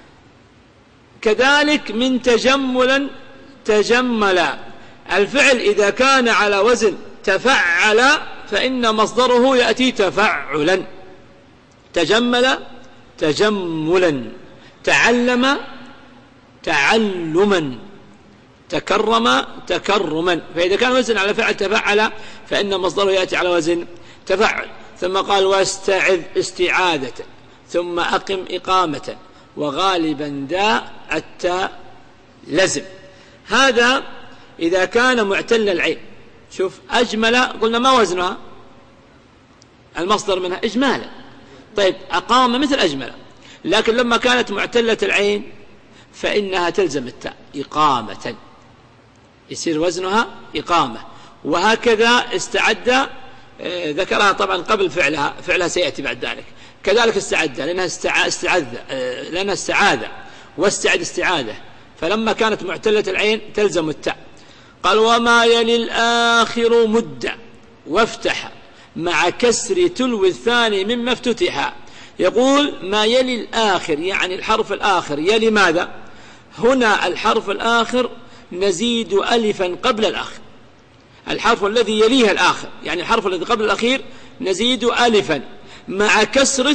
B: كذلك من تجملا تجملا، الفعل إذا كان على وزن تفعل فإن مصدره يأتي تفعلا. تجمل تجملا، تعلم تعلما، تكرم تكرما. فإذا كان وزن على فعل تفعل فإن مصدره يأتي على وزن تفعل. ثم قال واستعذ استعاذة، ثم أقم إقامة، وغالبا داء التاء لزم. هذا إذا كان معتل العين. شوف أجمل قلنا ما وزنها؟ المصدر منها إجمالا. طيب أقام مثل أجمل، لكن لما كانت معتلة العين فإنها تلزم التاء إقامة، يصير وزنها إقامة. وهكذا استعد ذكرها طبعا قبل فعلها سيأتي بعد ذلك. كذلك استعد لأنها استعاذة، واستعد استعاذة، فلما كانت معتلة العين تلزم التاء. قال وما يلي الآخر مد وافتح مع كسر تلو الثاني مما افتتح. يقول ما يلي الآخر يعني الحرف الآخر يلي ماذا؟ هنا الحرف الآخر نزيد ألفا قبل الآخر، الحرف الذي يليه الآخر يعني الحرف الذي قبل الأخير نزيد ألفا مع كسر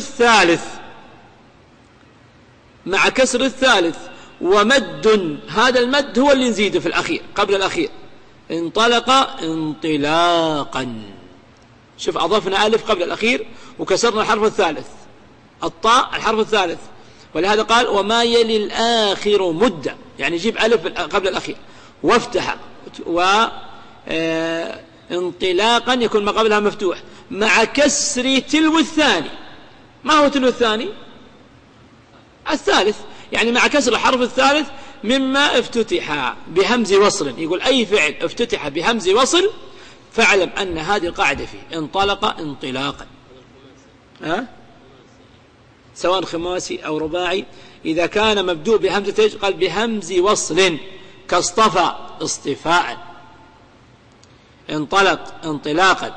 B: الثالث ومد، هذا المد هو اللي نزيده في الأخير قبل الأخير. انطلق انطلاقا، شوف أضفنا ألف قبل الأخير وكسرنا الحرف الثالث، الطاء الحرف الثالث، ولهذا قال وما يلي الآخر مدة، يعني يجيب ألف قبل الأخير. وافتح وانطلاقا يكون ما قبلها مفتوح مع كسر تلو الثاني. ما هو تلو الثاني؟ الثالث، يعني مع كسر الحرف الثالث مما افتتح بهمز وصل. يقول أي فعل افتتح بهمز وصل فاعلم أن هذه القاعدة فيه. انطلق انطلاقا، سواء خماسي أو رباعي، إذا كان مبدوء بهمزة قال بهمز وصل كاصطفى اصطفاء، انطلق انطلاقا.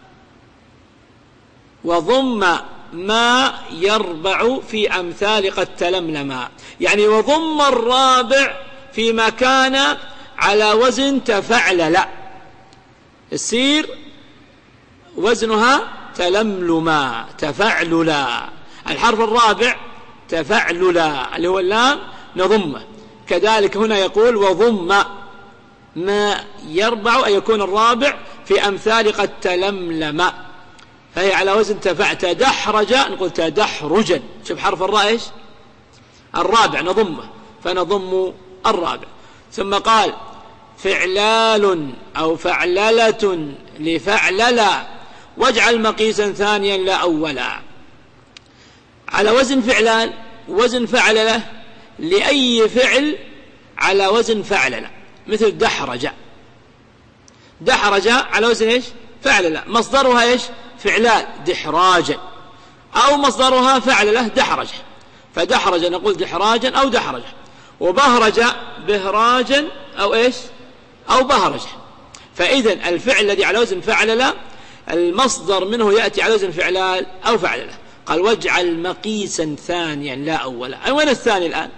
B: وضم ما يربع في أمثال قد تلملما، يعني وضم الرابع فيما كان على وزن تفعلل، يصير وزنها تلملما تفعللا. الحرف الرابع تفعللا اللي هو اللام نضمه. كذلك هنا يقول وضم ما يربع أن يكون الرابع في أمثال قد تلملما، فهي على وزن تدحرج، نقول تدحرجا. شوف حرف الراء ايش؟ الرابع نضمه، فنضم الرابع. ثم قال فعلال أو فعللة لفعللا واجعل مقيسا ثانيا لا أولا. على وزن فعلان، وزن فعللة لأي فعل على وزن فعللة، مثل دحرج، دحرج على وزن ايش؟ فعللة، مصدرها ايش؟ فعلان دحراجا، أو مصدرها فعللة دحرج، فدحرج نقول دحراجا أو دحرج. وبهرج بهراجا أو ايش؟ أو بهرج. فإذا الفعل الذي على وزن فعللة المصدر منه يأتي على وزن فعلال أو فعللة. قال واجعل مقيسا ثانيا لا أولا. أي وين الثاني الآن؟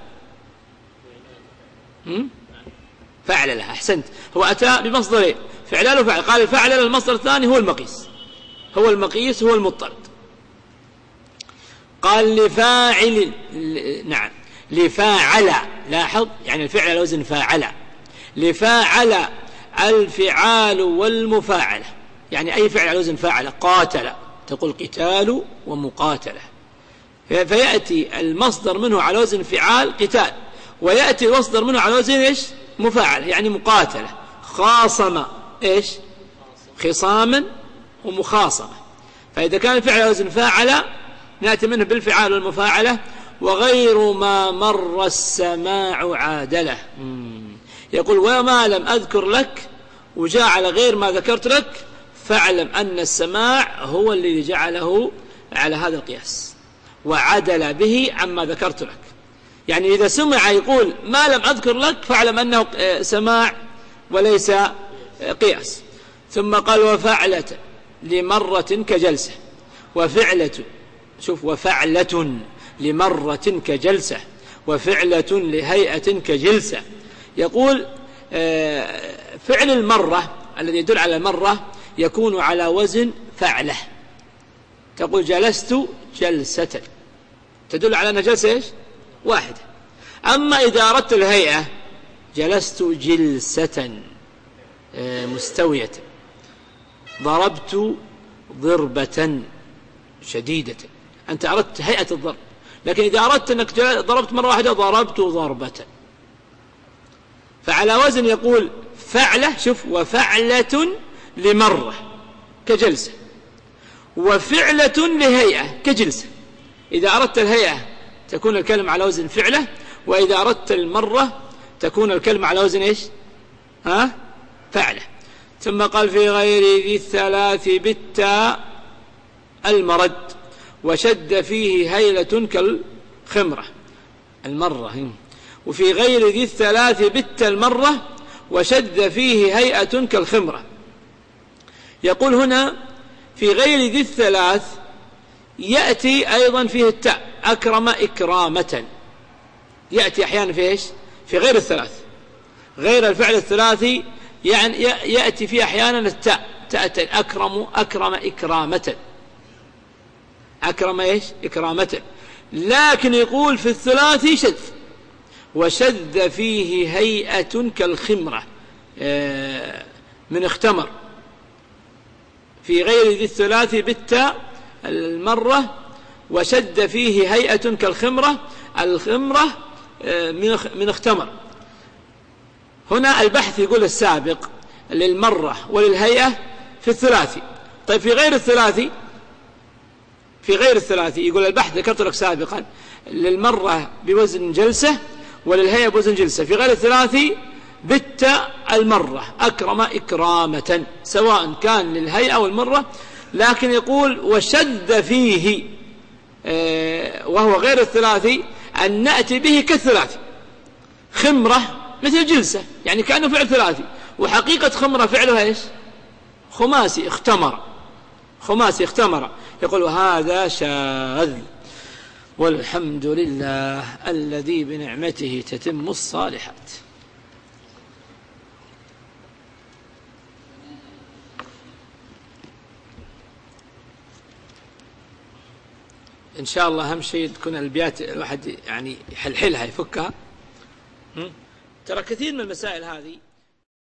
B: فعللة، أحسنت، هو أتى بمصدرين فعلال وفعل. قال الفعللة المصدر الثاني هو المقيس، هو المقيس، هو المضطرد. قال لفاعل، نعم لفاعل، لاحظ يعني الفعل على وزن فاعل. لفاعل الفعال والمفاعلة، يعني أي فعل على وزن فاعل. قاتل تقول قتال ومقاتلة، فيأتي المصدر منه على وزن فعال قتال، ويأتي المصدر منه على وزن إيش؟ مفاعل، يعني مقاتلة. خاصم إيش؟ خصاما ومخاصمة. فإذا كان الفعل على وزن فاعل نأتي منه بالفعال والمفاعلة. وغير ما مر السماع عادله. يقول وما لم أذكر لك وجاء على غير ما ذكرت لك فاعلم أن السماع هو الذي جعله على هذا القياس وعدل به عما ذكرت لك. يعني إذا سمع يقول ما لم أذكر لك فاعلم أنه سماع وليس قياس. ثم قال وفعلة لمرة كجلسة، وفعلة، شوف وفعلة لمرة كجلسة، وفعلة لهيئة كجلسة. يقول فعل المرة الذي يدل على المرة يكون على وزن فعلة. تقول جلست جلسة تدل على أن جلسة إيش؟ واحدة. أما إذا أردت الهيئة جلست جلسة مستوية، ضربت ضربة شديدة، أنت أردت هيئة الضرب. لكن إذا أردت أنك ضربت مرة واحدة ضربت ضربة. فعلى وزن يقول فعلة، شوف وفعلة لمرة كجلسة، وفعلة لهيئة كجلسة. إذا أردت الهيئة تكون الكلمة على وزن فعلة، وإذا أردت المرة تكون الكلمة على وزن إيش؟ فعلة. ثم قال في غير ذي الثلاث بالتاء المرد وشد فيه هيلة كالخمرة المرة، وفي غير ذي الثلاث بالتاء المرة وشد فيه هيئة كالخمرة. يقول هنا في غير ذي الثلاث يأتي أيضا فيه التاء أكرم إكرامة، يأتي أحيانا في إيش؟ في غير الثلاث، غير الفعل الثلاثي يعني يأتي فيه أحيانا التاء تأتي أكرم إكرامة، أكرم إيش؟ إكرامة. لكن يقول في الثلاثي شذ، وشذ فيه هيئة كالخمرة من اختمر. في غير ذي الثلاثي بالتاء المرة وشد فيه هيئة كالخمرة، الخمرة من اختمر. هنا البحث يقول السابق للمرة وللهيئة في الثلاثي. طيب في غير الثلاثي، في غير الثلاثي يقول البحث ذكرت لك سابقا للمرة بوزن جلسة وللهيئة بوزن جلسة. في غير الثلاثي بالتاء المرة أكرم إكرامة، سواء كان للهيئة والمرة. لكن يقول وشد فيه وهو غير الثلاثي أن نأتي به كالثلاثي. خمرة مثل جلسة، يعني كأنه فعل ثلاثي، وحقيقة خمرة فعلها إيش؟ خماسي، اختمر، خماسي اختمر. يقول هذا شاذ، والحمد لله الذي بنعمته تتم الصالحات. إن شاء الله أهم شيء تكون الأبيات الواحد يعني يحلحلها يفكها. ترى كثير من المسائل هذه